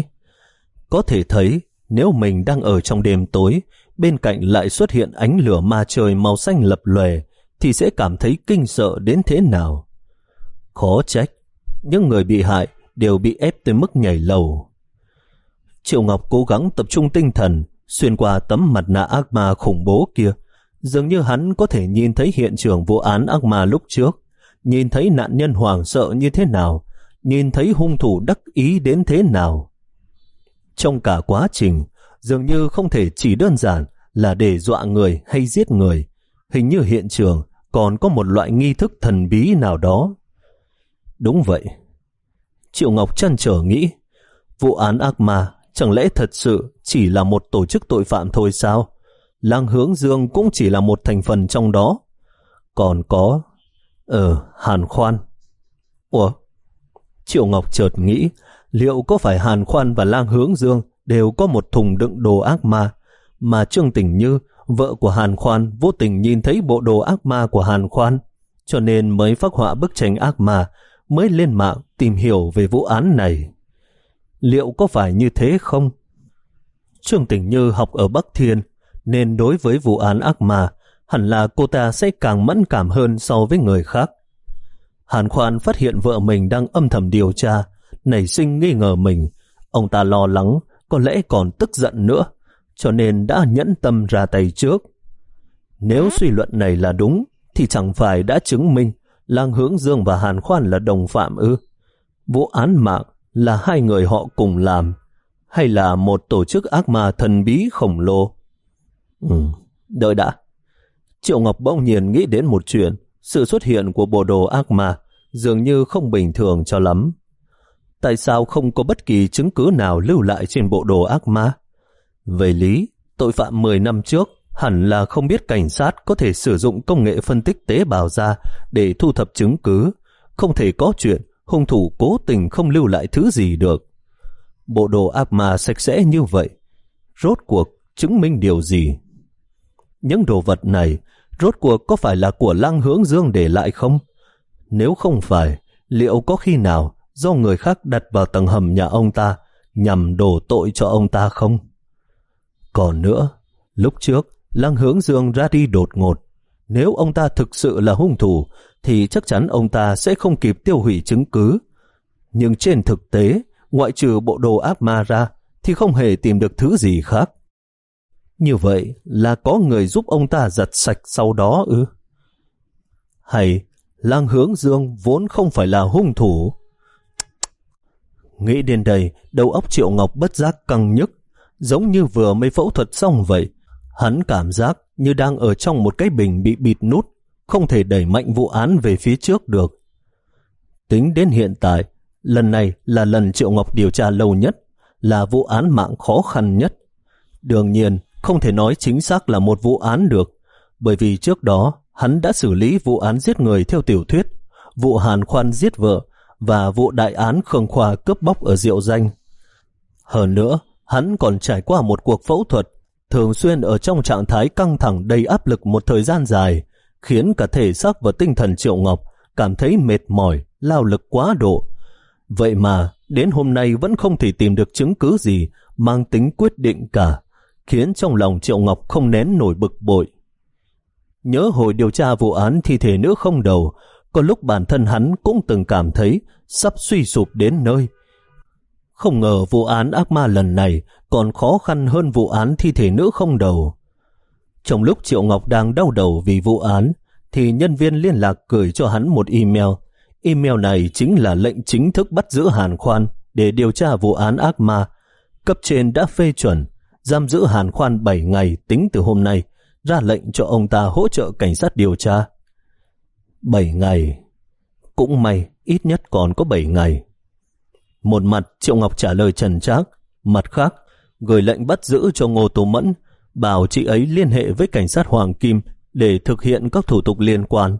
Có thể thấy, nếu mình đang ở trong đêm tối, bên cạnh lại xuất hiện ánh lửa ma trời màu xanh lập lòe, thì sẽ cảm thấy kinh sợ đến thế nào. Khó trách, những người bị hại đều bị ép tới mức nhảy lầu. Triệu Ngọc cố gắng tập trung tinh thần, xuyên qua tấm mặt nạ ác ma khủng bố kia. Dường như hắn có thể nhìn thấy hiện trường vụ án ác ma lúc trước, nhìn thấy nạn nhân hoảng sợ như thế nào, nhìn thấy hung thủ đắc ý đến thế nào. Trong cả quá trình, dường như không thể chỉ đơn giản là để dọa người hay giết người. Hình như hiện trường còn có một loại nghi thức thần bí nào đó. Đúng vậy. Triệu Ngọc trăn trở nghĩ, vụ án ác ma chẳng lẽ thật sự chỉ là một tổ chức tội phạm thôi sao? Lang Hướng Dương cũng chỉ là một thành phần trong đó. Còn có... Ờ, Hàn Khoan. Ủa? Triệu Ngọc chợt nghĩ, liệu có phải Hàn Khoan và Lang Hướng Dương đều có một thùng đựng đồ ác ma, mà Trương Tình Như, vợ của Hàn Khoan, vô tình nhìn thấy bộ đồ ác ma của Hàn Khoan, cho nên mới phác họa bức tranh ác ma, mới lên mạng tìm hiểu về vụ án này. Liệu có phải như thế không? Trương Tình Như học ở Bắc Thiên, nên đối với vụ án ác ma, hẳn là cô ta sẽ càng mẫn cảm hơn so với người khác. Hàn Khoan phát hiện vợ mình đang âm thầm điều tra, nảy sinh nghi ngờ mình. Ông ta lo lắng, có lẽ còn tức giận nữa, cho nên đã nhẫn tâm ra tay trước. Nếu suy luận này là đúng, thì chẳng phải đã chứng minh Lang Hướng Dương và Hàn Khoan là đồng phạm ư? Vụ án mạng là hai người họ cùng làm, hay là một tổ chức ác ma thần bí khổng lồ? Ừ, đợi đã. Triệu Ngọc bỗng nhiên nghĩ đến một chuyện. Sự xuất hiện của bộ đồ ác ma dường như không bình thường cho lắm. Tại sao không có bất kỳ chứng cứ nào lưu lại trên bộ đồ ác ma? Về lý, tội phạm mười năm trước hẳn là không biết cảnh sát có thể sử dụng công nghệ phân tích tế bào da để thu thập chứng cứ. Không thể có chuyện hung thủ cố tình không lưu lại thứ gì được. Bộ đồ ác ma sạch sẽ như vậy, rốt cuộc chứng minh điều gì? Những đồ vật này rốt cuộc có phải là của Lăng Hướng Dương để lại không? Nếu không phải, liệu có khi nào do người khác đặt vào tầng hầm nhà ông ta nhằm đổ tội cho ông ta không? Còn nữa, lúc trước Lăng Hướng Dương ra đi đột ngột. Nếu ông ta thực sự là hung thủ thì chắc chắn ông ta sẽ không kịp tiêu hủy chứng cứ. Nhưng trên thực tế, ngoại trừ bộ đồ ác ma ra thì không hề tìm được thứ gì khác. Như vậy là có người giúp ông ta giặt sạch sau đó ư? Hay Lăng Hướng Dương vốn không phải là hung thủ? Nghĩ đến đây, đầu óc Triệu Ngọc bất giác căng nhức, giống như vừa mới phẫu thuật xong vậy. Hắn cảm giác như đang ở trong một cái bình bị bịt nút, không thể đẩy mạnh vụ án về phía trước được. Tính đến hiện tại, lần này là lần Triệu Ngọc điều tra lâu nhất, là vụ án mạng khó khăn nhất. Đương nhiên, không thể nói chính xác là một vụ án được, bởi vì trước đó hắn đã xử lý vụ án giết người theo tiểu thuyết, vụ Hàn Khoan giết vợ và vụ đại án Khương Khoa cướp bóc ở Diệu Danh. Hơn nữa, hắn còn trải qua một cuộc phẫu thuật, thường xuyên ở trong trạng thái căng thẳng đầy áp lực một thời gian dài, khiến cả thể xác và tinh thần Triệu Ngọc cảm thấy mệt mỏi, lao lực quá độ. Vậy mà, đến hôm nay vẫn không thể tìm được chứng cứ gì mang tính quyết định cả, khiến trong lòng Triệu Ngọc không nén nổi bực bội. Nhớ hồi điều tra vụ án thi thể nữ không đầu, có lúc bản thân hắn cũng từng cảm thấy sắp suy sụp đến nơi. Không ngờ vụ án ác ma lần này còn khó khăn hơn vụ án thi thể nữ không đầu. Trong lúc Triệu Ngọc đang đau đầu vì vụ án, thì nhân viên liên lạc gửi cho hắn một email. Email này chính là lệnh chính thức bắt giữ Hàn Khoan để điều tra vụ án ác ma. Cấp trên đã phê chuẩn giam giữ Hàn Khoan bảy ngày tính từ hôm nay, ra lệnh cho ông ta hỗ trợ cảnh sát điều tra. bảy ngày. Cũng may, ít nhất còn có bảy ngày. Một mặt Triệu Ngọc trả lời trần trác, mặt khác gửi lệnh bắt giữ cho Ngô Tô Mẫn, bảo chị ấy liên hệ với cảnh sát Hoàng Kim để thực hiện các thủ tục liên quan.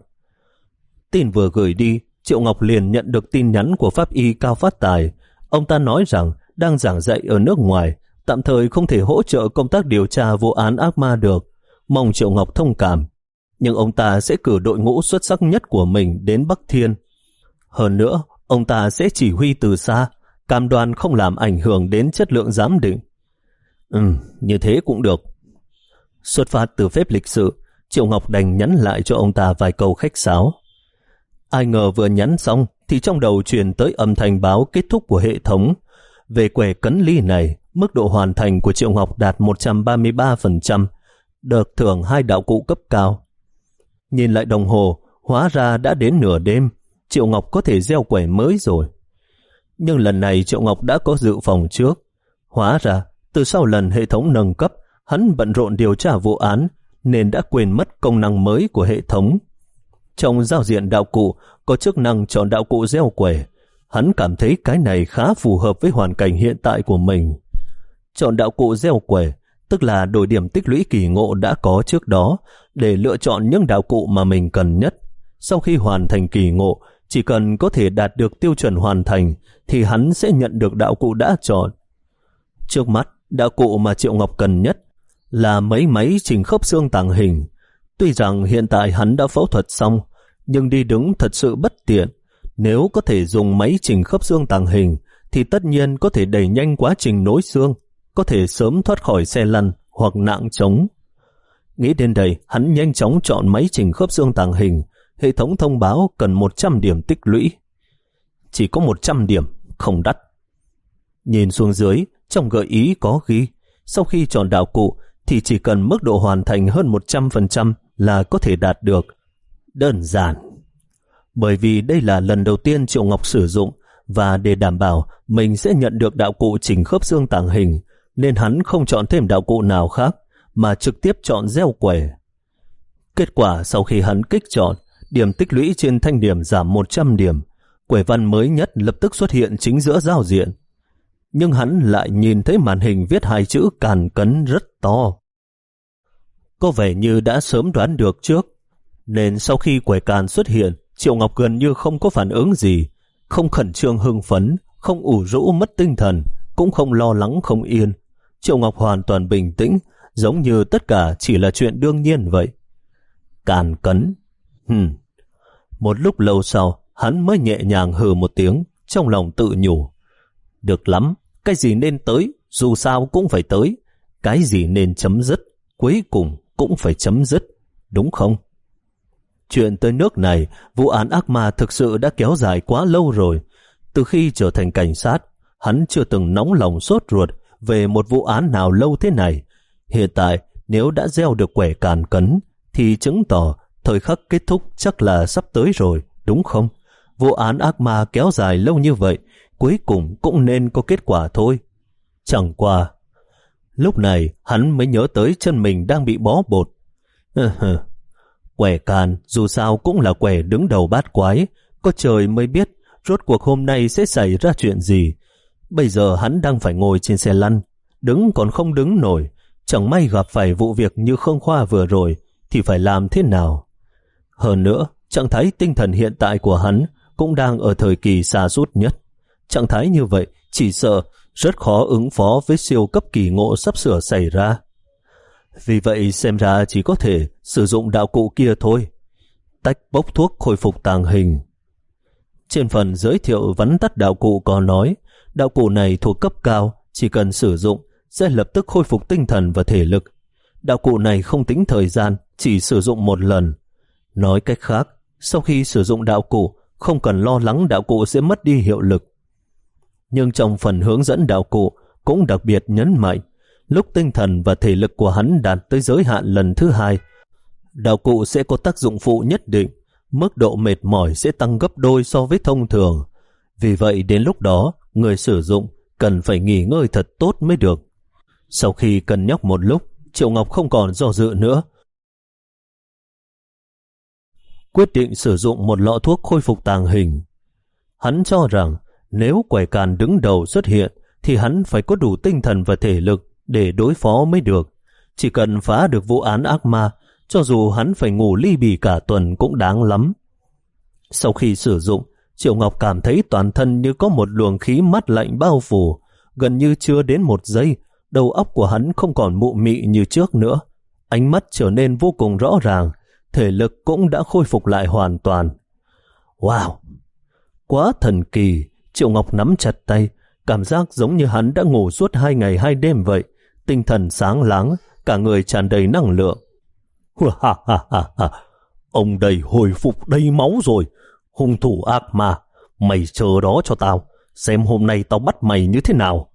Tin vừa gửi đi, Triệu Ngọc liền nhận được tin nhắn của pháp y Cao Phát Tài. Ông ta nói rằng đang giảng dạy ở nước ngoài, tạm thời không thể hỗ trợ công tác điều tra vụ án ác ma được, mong Triệu Ngọc thông cảm. Nhưng ông ta sẽ cử đội ngũ xuất sắc nhất của mình đến Bắc Thiên. Hơn nữa, ông ta sẽ chỉ huy từ xa, cam đoan không làm ảnh hưởng đến chất lượng giám định. Ừ, như thế cũng được. Xuất phát từ phép lịch sự, Triệu Ngọc đành nhắn lại cho ông ta vài câu khách sáo. Ai ngờ vừa nhắn xong thì trong đầu truyền tới âm thanh báo kết thúc của hệ thống. Về quẻ cấn ly này, mức độ hoàn thành của Triệu Ngọc đạt một trăm ba mươi ba phần trăm, được thưởng hai đạo cụ cấp cao. Nhìn lại đồng hồ, hóa ra đã đến nửa đêm, Triệu Ngọc có thể gieo quẻ mới rồi. Nhưng lần này Triệu Ngọc đã có dự phòng trước. Hóa ra, từ sau lần hệ thống nâng cấp, hắn bận rộn điều tra vụ án, nên đã quên mất công năng mới của hệ thống. Trong giao diện đạo cụ có chức năng chọn đạo cụ gieo quẻ. Hắn cảm thấy cái này khá phù hợp với hoàn cảnh hiện tại của mình. Chọn đạo cụ gieo quẻ, tức là đổi điểm tích lũy kỳ ngộ đã có trước đó để lựa chọn những đạo cụ mà mình cần nhất. Sau khi hoàn thành kỳ ngộ, chỉ cần có thể đạt được tiêu chuẩn hoàn thành thì hắn sẽ nhận được đạo cụ đã chọn. Trước mắt, đạo cụ mà Triệu Ngọc cần nhất là mấy máy chỉnh khớp xương tàng hình. Tuy rằng hiện tại hắn đã phẫu thuật xong, nhưng đi đứng thật sự bất tiện. Nếu có thể dùng máy chỉnh khớp xương tàng hình thì tất nhiên có thể đẩy nhanh quá trình nối xương, có thể sớm thoát khỏi xe lăn hoặc nạng trống. Nghĩ đến đây, hắn nhanh chóng chọn máy chỉnh khớp xương tàng hình. Hệ thống thông báo cần một trăm điểm tích lũy. Chỉ có một trăm điểm, không đắt. Nhìn xuống dưới, trong gợi ý có ghi, sau khi chọn đạo cụ thì chỉ cần mức độ hoàn thành hơn một trăm phần trăm là có thể đạt được. Đơn giản. Bởi vì đây là lần đầu tiên Triệu Ngọc sử dụng và để đảm bảo mình sẽ nhận được đạo cụ chỉnh khớp xương tàng hình, nên hắn không chọn thêm đạo cụ nào khác mà trực tiếp chọn gieo quẻ. Kết quả sau khi hắn kích chọn, điểm tích lũy trên thanh điểm giảm một trăm điểm, quẻ văn mới nhất lập tức xuất hiện chính giữa giao diện. Nhưng hắn lại nhìn thấy màn hình viết hai chữ Càn Cấn rất to. Có vẻ như đã sớm đoán được trước, nên sau khi quẻ càn xuất hiện, Triệu Ngọc gần như không có phản ứng gì, không khẩn trương hưng phấn, không ủ rũ mất tinh thần, cũng không lo lắng không yên. Triệu Ngọc hoàn toàn bình tĩnh, giống như tất cả chỉ là chuyện đương nhiên vậy. Càn Cấn. Hừm. Một lúc lâu sau, hắn mới nhẹ nhàng hừ một tiếng, trong lòng tự nhủ. Được lắm, cái gì nên tới, dù sao cũng phải tới. Cái gì nên chấm dứt, cuối cùng cũng phải chấm dứt, đúng không? Chuyện tới nước này, vụ án ác ma thực sự đã kéo dài quá lâu rồi. Từ khi trở thành cảnh sát, hắn chưa từng nóng lòng sốt ruột về một vụ án nào lâu thế này. Hiện tại, nếu đã gieo được quẻ Càn Cấn, thì chứng tỏ thời khắc kết thúc chắc là sắp tới rồi, đúng không? Vụ án ác ma kéo dài lâu như vậy, cuối cùng cũng nên có kết quả thôi. Chẳng qua, lúc này hắn mới nhớ tới chân mình đang bị bó bột. Quẻ càn dù sao cũng là quẻ đứng đầu bát quái, có trời mới biết rốt cuộc hôm nay sẽ xảy ra chuyện gì. Bây giờ hắn đang phải ngồi trên xe lăn, đứng còn không đứng nổi, chẳng may gặp phải vụ việc như Khương Khoa vừa rồi thì phải làm thế nào? Hơn nữa, trạng thái tinh thần hiện tại của hắn cũng đang ở thời kỳ sa sút nhất. Trạng thái như vậy chỉ sợ rất khó ứng phó với siêu cấp kỳ ngộ sắp sửa xảy ra. Vì vậy xem ra chỉ có thể sử dụng đạo cụ kia thôi. Tách bốc thuốc khôi phục tàng hình. Trên phần giới thiệu vắn tắt đạo cụ có nói, đạo cụ này thuộc cấp cao, chỉ cần sử dụng sẽ lập tức khôi phục tinh thần và thể lực. Đạo cụ này không tính thời gian, chỉ sử dụng một lần. Nói cách khác, sau khi sử dụng đạo cụ, không cần lo lắng đạo cụ sẽ mất đi hiệu lực. Nhưng trong phần hướng dẫn đạo cụ cũng đặc biệt nhấn mạnh, lúc tinh thần và thể lực của hắn đạt tới giới hạn lần thứ hai, đạo cụ sẽ có tác dụng phụ nhất định, mức độ mệt mỏi sẽ tăng gấp đôi so với thông thường. Vì vậy đến lúc đó, người sử dụng cần phải nghỉ ngơi thật tốt mới được. Sau khi cân nhắc một lúc, Triệu Ngọc không còn do dự nữa, quyết định sử dụng một lọ thuốc khôi phục tàng hình. Hắn cho rằng nếu quẻ càn đứng đầu xuất hiện thì hắn phải có đủ tinh thần và thể lực để đối phó mới được. Chỉ cần phá được vụ án ác ma, cho dù hắn phải ngủ ly bì cả tuần cũng đáng lắm. Sau khi sử dụng, Triệu Ngọc cảm thấy toàn thân như có một luồng khí mát lạnh bao phủ. Gần như chưa đến một giây, đầu óc của hắn không còn mụ mị như trước nữa. Ánh mắt trở nên vô cùng rõ ràng, thể lực cũng đã khôi phục lại hoàn toàn. Wow! Quá thần kỳ! Triệu Ngọc nắm chặt tay, cảm giác giống như hắn đã ngủ suốt hai ngày hai đêm vậy. Tinh thần sáng láng, cả người tràn đầy năng lượng. Ha ha ha ha! Ông đây hồi phục đầy máu rồi. Hung thủ ác ma, mày chờ đó cho tao, xem hôm nay tao bắt mày như thế nào.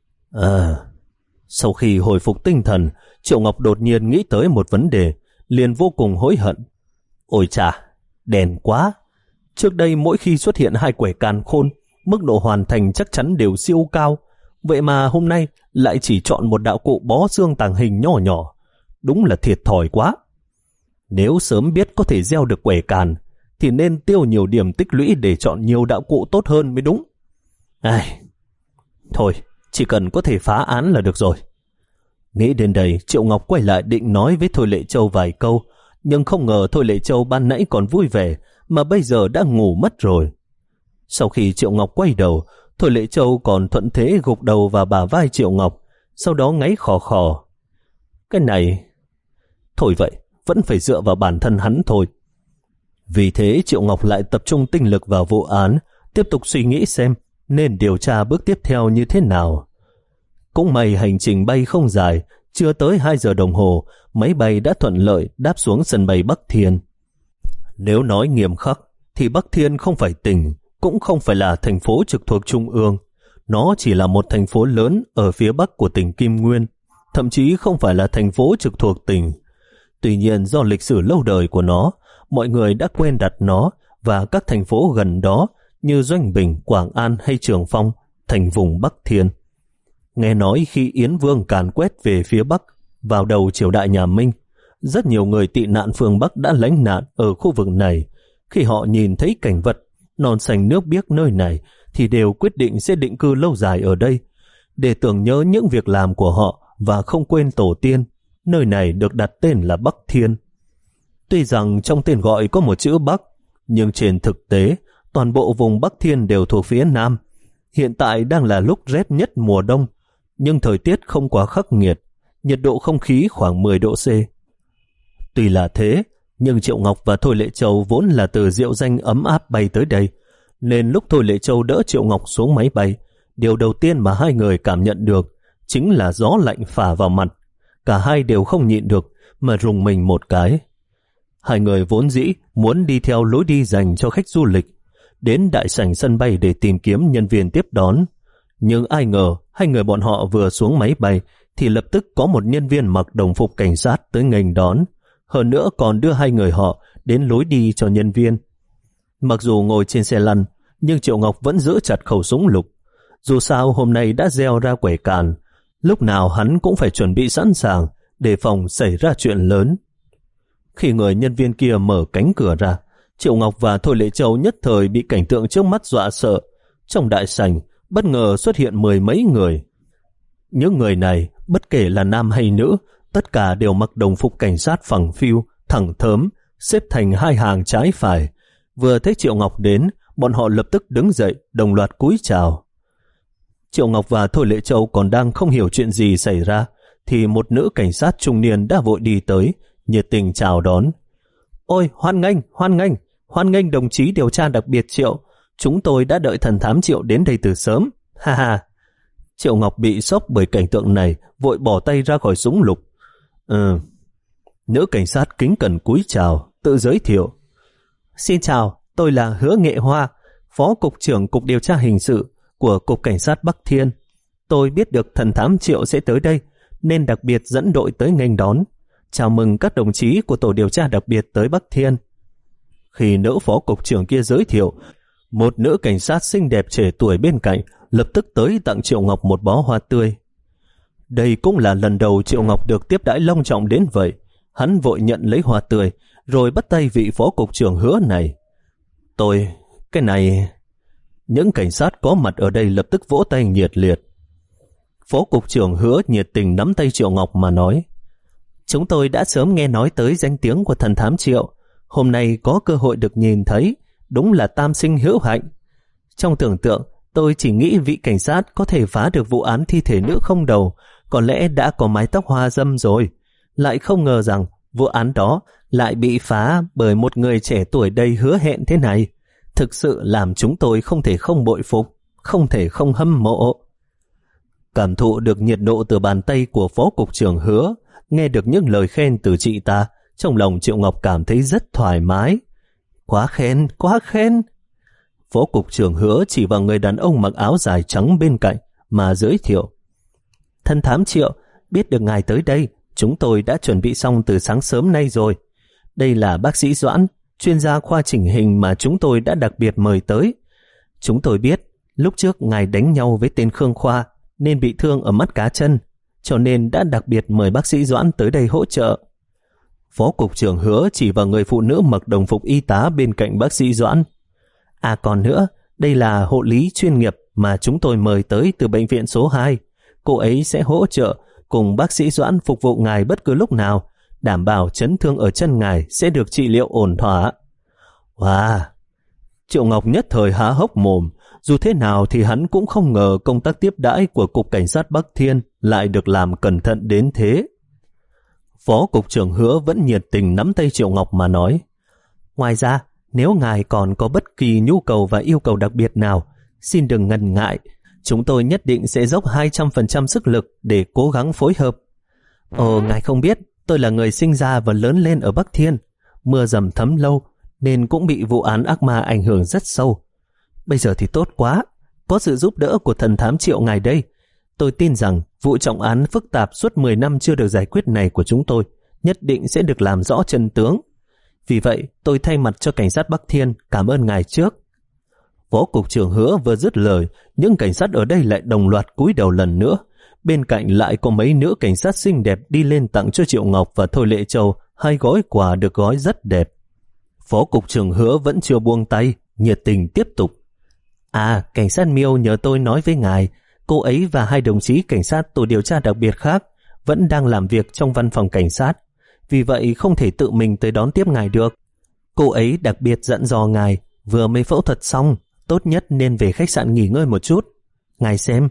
À, sau khi hồi phục tinh thần, Triệu Ngọc đột nhiên nghĩ tới một vấn đề, liền vô cùng hối hận. Ôi chà, đèn quá! Trước đây mỗi khi xuất hiện hai quẻ càn khôn, mức độ hoàn thành chắc chắn đều siêu cao. Vậy mà hôm nay lại chỉ chọn một đạo cụ bó xương tàng hình nhỏ nhỏ. Đúng là thiệt thòi quá. Nếu sớm biết có thể gieo được quẻ càn, thì nên tiêu nhiều điểm tích lũy để chọn nhiều đạo cụ tốt hơn mới đúng. Ai... Thôi, chỉ cần có thể phá án là được rồi. Nghĩ đến đây, Triệu Ngọc quay lại định nói với Thôi Lệ Châu vài câu, nhưng không ngờ Thôi Lệ Châu ban nãy còn vui vẻ, mà bây giờ đã ngủ mất rồi. Sau khi Triệu Ngọc quay đầu, Thôi Lệ Châu còn thuận thế gục đầu vào bả vai Triệu Ngọc, sau đó ngáy khò khò. Cái này... Thôi vậy, vẫn phải dựa vào bản thân hắn thôi. Vì thế Triệu Ngọc lại tập trung tinh lực vào vụ án, tiếp tục suy nghĩ xem nên điều tra bước tiếp theo như thế nào. Cũng may hành trình bay không dài, chưa tới hai giờ đồng hồ, máy bay đã thuận lợi đáp xuống sân bay Bắc Thiên. Nếu nói nghiêm khắc, thì Bắc Thiên không phải tỉnh, cũng không phải là thành phố trực thuộc Trung ương. Nó chỉ là một thành phố lớn ở phía bắc của tỉnh Kim Nguyên, thậm chí không phải là thành phố trực thuộc tỉnh. Tuy nhiên do lịch sử lâu đời của nó, mọi người đã quen đặt nó và các thành phố gần đó như Doanh Bình, Quảng An hay Trường Phong thành vùng Bắc Thiên. Nghe nói khi Yến Vương càn quét về phía Bắc vào đầu triều đại nhà Minh, rất nhiều người tị nạn phương Bắc đã lánh nạn ở khu vực này. Khi họ nhìn thấy cảnh vật non xanh nước biếc nơi này thì đều quyết định sẽ định cư lâu dài ở đây. Để tưởng nhớ những việc làm của họ và không quên tổ tiên, nơi này được đặt tên là Bắc Thiên. Tuy rằng trong tên gọi có một chữ Bắc, nhưng trên thực tế, toàn bộ vùng Bắc Thiên đều thuộc phía Nam. Hiện tại đang là lúc rét nhất mùa đông, nhưng thời tiết không quá khắc nghiệt, nhiệt độ không khí khoảng mười độ C. Tuy là thế, nhưng Triệu Ngọc và Thôi Lệ Châu vốn là từ Diệu Danh ấm áp bay tới đây, nên lúc Thôi Lệ Châu đỡ Triệu Ngọc xuống máy bay, điều đầu tiên mà hai người cảm nhận được chính là gió lạnh phả vào mặt. Cả hai đều không nhịn được mà rùng mình một cái. Hai người vốn dĩ muốn đi theo lối đi dành cho khách du lịch, đến đại sảnh sân bay để tìm kiếm nhân viên tiếp đón. Nhưng ai ngờ hai người bọn họ vừa xuống máy bay thì lập tức có một nhân viên mặc đồng phục cảnh sát tới nghênh đón, hơn nữa còn đưa hai người họ đến lối đi cho nhân viên. Mặc dù ngồi trên xe lăn, nhưng Triệu Ngọc vẫn giữ chặt khẩu súng lục. Dù sao hôm nay đã gieo ra quẻ càn, lúc nào hắn cũng phải chuẩn bị sẵn sàng đề phòng xảy ra chuyện lớn. Khi người nhân viên kia mở cánh cửa ra, Triệu Ngọc và Thôi Lệ Châu nhất thời bị cảnh tượng trước mắt dọa sợ. Trong đại sảnh bất ngờ xuất hiện mười mấy người. Những người này, bất kể là nam hay nữ, tất cả đều mặc đồng phục cảnh sát phẳng phiu, thẳng thớm, xếp thành hai hàng trái phải. Vừa thấy Triệu Ngọc đến, bọn họ lập tức đứng dậy, đồng loạt cúi chào. Triệu Ngọc và Thôi Lệ Châu còn đang không hiểu chuyện gì xảy ra, thì một nữ cảnh sát trung niên đã vội đi tới, nhiệt tình chào đón. Ôi, hoan nghênh, hoan nghênh, hoan nghênh đồng chí điều tra đặc biệt Triệu. Chúng tôi đã đợi thần thám Triệu đến đây từ sớm. Ha ha. Triệu Ngọc bị sốc bởi cảnh tượng này, vội bỏ tay ra khỏi súng lục. Ừ. Nữ cảnh sát kính cẩn cúi chào, tự giới thiệu. Xin chào, tôi là Hứa Nghệ Hoa, Phó Cục trưởng Cục Điều tra Hình sự của Cục Cảnh sát Bắc Thiên. Tôi biết được thần thám Triệu sẽ tới đây, nên đặc biệt dẫn đội tới nghênh đón. Chào mừng các đồng chí của tổ điều tra đặc biệt tới Bắc Thiên. Khi nữ phó cục trưởng kia giới thiệu, một nữ cảnh sát xinh đẹp trẻ tuổi bên cạnh lập tức tới tặng Triệu Ngọc một bó hoa tươi. Đây cũng là lần đầu Triệu Ngọc được tiếp đãi long trọng đến vậy. Hắn vội nhận lấy hoa tươi, rồi bắt tay vị phó cục trưởng Hứa này. Tôi, cái này... Những cảnh sát có mặt ở đây lập tức vỗ tay nhiệt liệt. Phó cục trưởng Hứa nhiệt tình nắm tay Triệu Ngọc mà nói. Chúng tôi đã sớm nghe nói tới danh tiếng của thần thám Triệu. Hôm nay có cơ hội được nhìn thấy, đúng là tam sinh hữu hạnh. Trong tưởng tượng, tôi chỉ nghĩ vị cảnh sát có thể phá được vụ án thi thể nữ không đầu, có lẽ đã có mái tóc hoa dâm rồi. Lại không ngờ rằng vụ án đó lại bị phá bởi một người trẻ tuổi đầy hứa hẹn thế này. Thực sự làm chúng tôi không thể không bội phục, không thể không hâm mộ. Cảm thụ được nhiệt độ từ bàn tay của phó cục trưởng Hứa, nghe được những lời khen từ chị ta, trong lòng Triệu Ngọc cảm thấy rất thoải mái. Quá khen, quá khen. Phó cục trưởng Hứa chỉ vào người đàn ông mặc áo dài trắng bên cạnh mà giới thiệu. Thần thám Triệu, biết được ngài tới đây, chúng tôi đã chuẩn bị xong từ sáng sớm nay rồi. Đây là bác sĩ Doãn, chuyên gia khoa chỉnh hình mà chúng tôi đã đặc biệt mời tới. Chúng tôi biết lúc trước ngài đánh nhau với tên Khương Khoa nên bị thương ở mắt cá chân, cho nên đã đặc biệt mời bác sĩ Doãn tới đây hỗ trợ. Phó cục trưởng Hứa chỉ vào người phụ nữ mặc đồng phục y tá bên cạnh bác sĩ Doãn. À còn nữa, đây là hộ lý chuyên nghiệp mà chúng tôi mời tới từ bệnh viện số hai. Cô ấy sẽ hỗ trợ cùng bác sĩ Doãn phục vụ ngài bất cứ lúc nào, đảm bảo chấn thương ở chân ngài sẽ được trị liệu ổn thỏa. Wow! Triệu Ngọc nhất thời há hốc mồm. Dù thế nào thì hắn cũng không ngờ công tác tiếp đãi của Cục Cảnh sát Bắc Thiên lại được làm cẩn thận đến thế. Phó cục trưởng Hứa vẫn nhiệt tình nắm tay Triệu Ngọc mà nói. Ngoài ra, nếu ngài còn có bất kỳ nhu cầu và yêu cầu đặc biệt nào, xin đừng ngần ngại. Chúng tôi nhất định sẽ dốc hai trăm phần trăm sức lực để cố gắng phối hợp. Ồ, ngài không biết, tôi là người sinh ra và lớn lên ở Bắc Thiên. Mưa dầm thấm lâu, nên cũng bị vụ án ác ma ảnh hưởng rất sâu. Bây giờ thì tốt quá, có sự giúp đỡ của thần thám Triệu ngài đây. Tôi tin rằng vụ trọng án phức tạp suốt mười năm chưa được giải quyết này của chúng tôi nhất định sẽ được làm rõ chân tướng. Vì vậy, tôi thay mặt cho cảnh sát Bắc Thiên cảm ơn ngài trước. Phó cục trưởng Hứa vừa dứt lời, những cảnh sát ở đây lại đồng loạt cúi đầu lần nữa. Bên cạnh lại có mấy nữ cảnh sát xinh đẹp đi lên tặng cho Triệu Ngọc và Thôi Lệ Châu hai gói quà được gói rất đẹp. Phó cục trưởng Hứa vẫn chưa buông tay, nhiệt tình tiếp tục. À, cảnh sát Miêu nhờ tôi nói với ngài, cô ấy và hai đồng chí cảnh sát tổ điều tra đặc biệt khác vẫn đang làm việc trong văn phòng cảnh sát, vì vậy không thể tự mình tới đón tiếp ngài được. Cô ấy đặc biệt dặn dò ngài vừa mới phẫu thuật xong, tốt nhất nên về khách sạn nghỉ ngơi một chút. Ngài xem.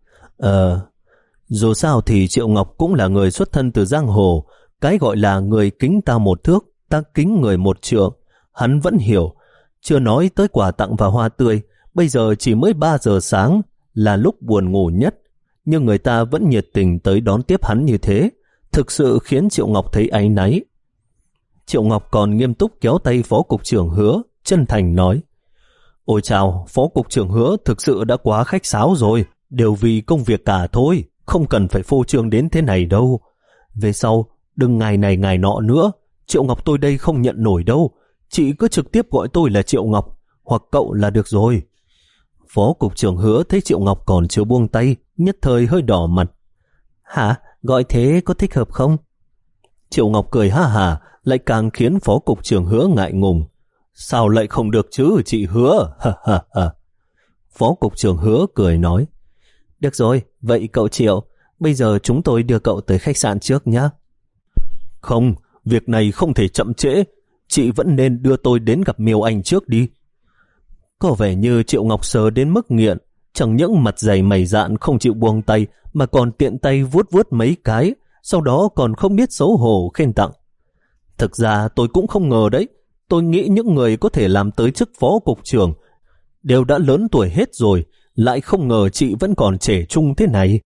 Ờ, dù sao thì Triệu Ngọc cũng là người xuất thân từ giang hồ, cái gọi là người kính ta một thước, ta kính người một trượng, hắn vẫn hiểu. Chưa nói tới quà tặng và hoa tươi, bây giờ chỉ mới ba giờ sáng, là lúc buồn ngủ nhất, nhưng người ta vẫn nhiệt tình tới đón tiếp hắn như thế, thực sự khiến Triệu Ngọc thấy áy náy. Triệu Ngọc còn nghiêm túc kéo tay Phó cục trưởng Hứa, chân thành nói: Ôi chào, Phó cục trưởng Hứa thực sự đã quá khách sáo rồi, đều vì công việc cả thôi, không cần phải phô trương đến thế này đâu. Về sau, đừng ngày này ngày nọ nữa, Triệu Ngọc tôi đây không nhận nổi đâu, chị cứ trực tiếp gọi tôi là Triệu Ngọc, hoặc cậu là được rồi. Phó cục trưởng Hứa thấy Triệu Ngọc còn chưa buông tay, nhất thời hơi đỏ mặt. Hả? Gọi thế có thích hợp không? Triệu Ngọc cười ha hà, lại càng khiến Phó cục trưởng Hứa ngại ngùng. Sao lại không được chứ chị Hứa? Ha ha ha. Phó cục trưởng Hứa cười nói: Được rồi, vậy cậu Triệu, bây giờ chúng tôi đưa cậu tới khách sạn trước nhé. Không, việc này không thể chậm trễ, chị vẫn nên đưa tôi đến gặp Miêu Anh trước đi. Có vẻ như Triệu Ngọc sờ đến mức nghiện, chẳng những mặt dày mày dạn không chịu buông tay, mà còn tiện tay vuốt vuốt mấy cái, sau đó còn không biết xấu hổ khen tặng. Thực ra tôi cũng không ngờ đấy, tôi nghĩ những người có thể làm tới chức phó cục trưởng đều đã lớn tuổi hết rồi, lại không ngờ chị vẫn còn trẻ trung thế này.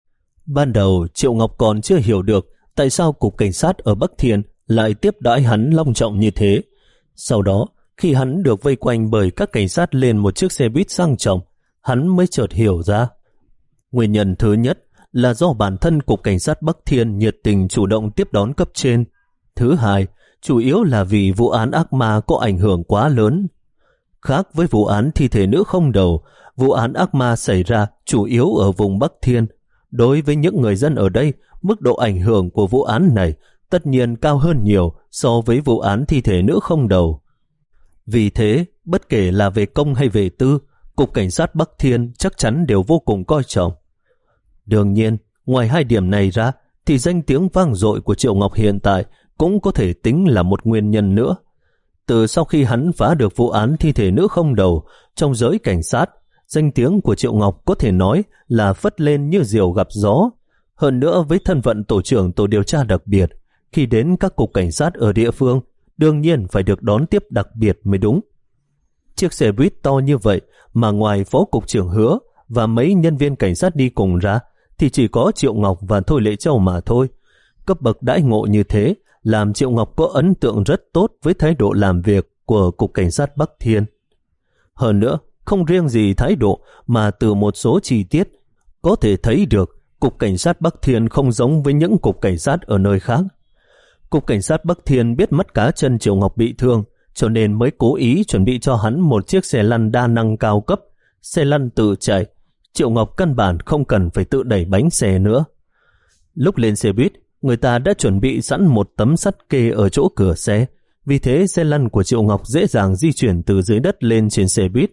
Ban đầu Triệu Ngọc còn chưa hiểu được tại sao cục cảnh sát ở Bắc Thiên lại tiếp đãi hắn long trọng như thế. Sau đó, khi hắn được vây quanh bởi các cảnh sát lên một chiếc xe buýt sang trọng, hắn mới chợt hiểu ra. Nguyên nhân thứ nhất là do bản thân cục cảnh sát Bắc Thiên nhiệt tình chủ động tiếp đón cấp trên. Thứ hai, chủ yếu là vì vụ án ác ma có ảnh hưởng quá lớn. Khác với vụ án thi thể nữ không đầu, vụ án ác ma xảy ra chủ yếu ở vùng Bắc Thiên. Đối với những người dân ở đây, mức độ ảnh hưởng của vụ án này tất nhiên cao hơn nhiều so với vụ án thi thể nữ không đầu. Vì thế, bất kể là về công hay về tư, cục cảnh sát Bắc Thiên chắc chắn đều vô cùng coi trọng. Đương nhiên, ngoài hai điểm này ra, thì danh tiếng vang dội của Triệu Ngọc hiện tại cũng có thể tính là một nguyên nhân nữa. Từ sau khi hắn phá được vụ án thi thể nữ không đầu, trong giới cảnh sát, danh tiếng của Triệu Ngọc có thể nói là phất lên như diều gặp gió. Hơn nữa với thân phận tổ trưởng tổ điều tra đặc biệt, khi đến các cục cảnh sát ở địa phương, đương nhiên phải được đón tiếp đặc biệt mới đúng. Chiếc xe buýt to như vậy mà ngoài Phó cục trưởng Hứa và mấy nhân viên cảnh sát đi cùng ra, thì chỉ có Triệu Ngọc và Thôi Lệ Châu mà thôi. Cấp bậc đãi ngộ như thế làm Triệu Ngọc có ấn tượng rất tốt với thái độ làm việc của cục cảnh sát Bắc Thiên. Hơn nữa, không riêng gì thái độ mà từ một số chi tiết có thể thấy được cục cảnh sát Bắc Thiên không giống với những cục cảnh sát ở nơi khác. Cục cảnh sát Bắc Thiên biết mắt cá chân Triệu Ngọc bị thương, cho nên mới cố ý chuẩn bị cho hắn một chiếc xe lăn đa năng cao cấp, xe lăn tự chạy. Triệu Ngọc căn bản không cần phải tự đẩy bánh xe nữa. Lúc lên xe buýt, người ta đã chuẩn bị sẵn một tấm sắt kê ở chỗ cửa xe, vì thế xe lăn của Triệu Ngọc dễ dàng di chuyển từ dưới đất lên trên xe buýt.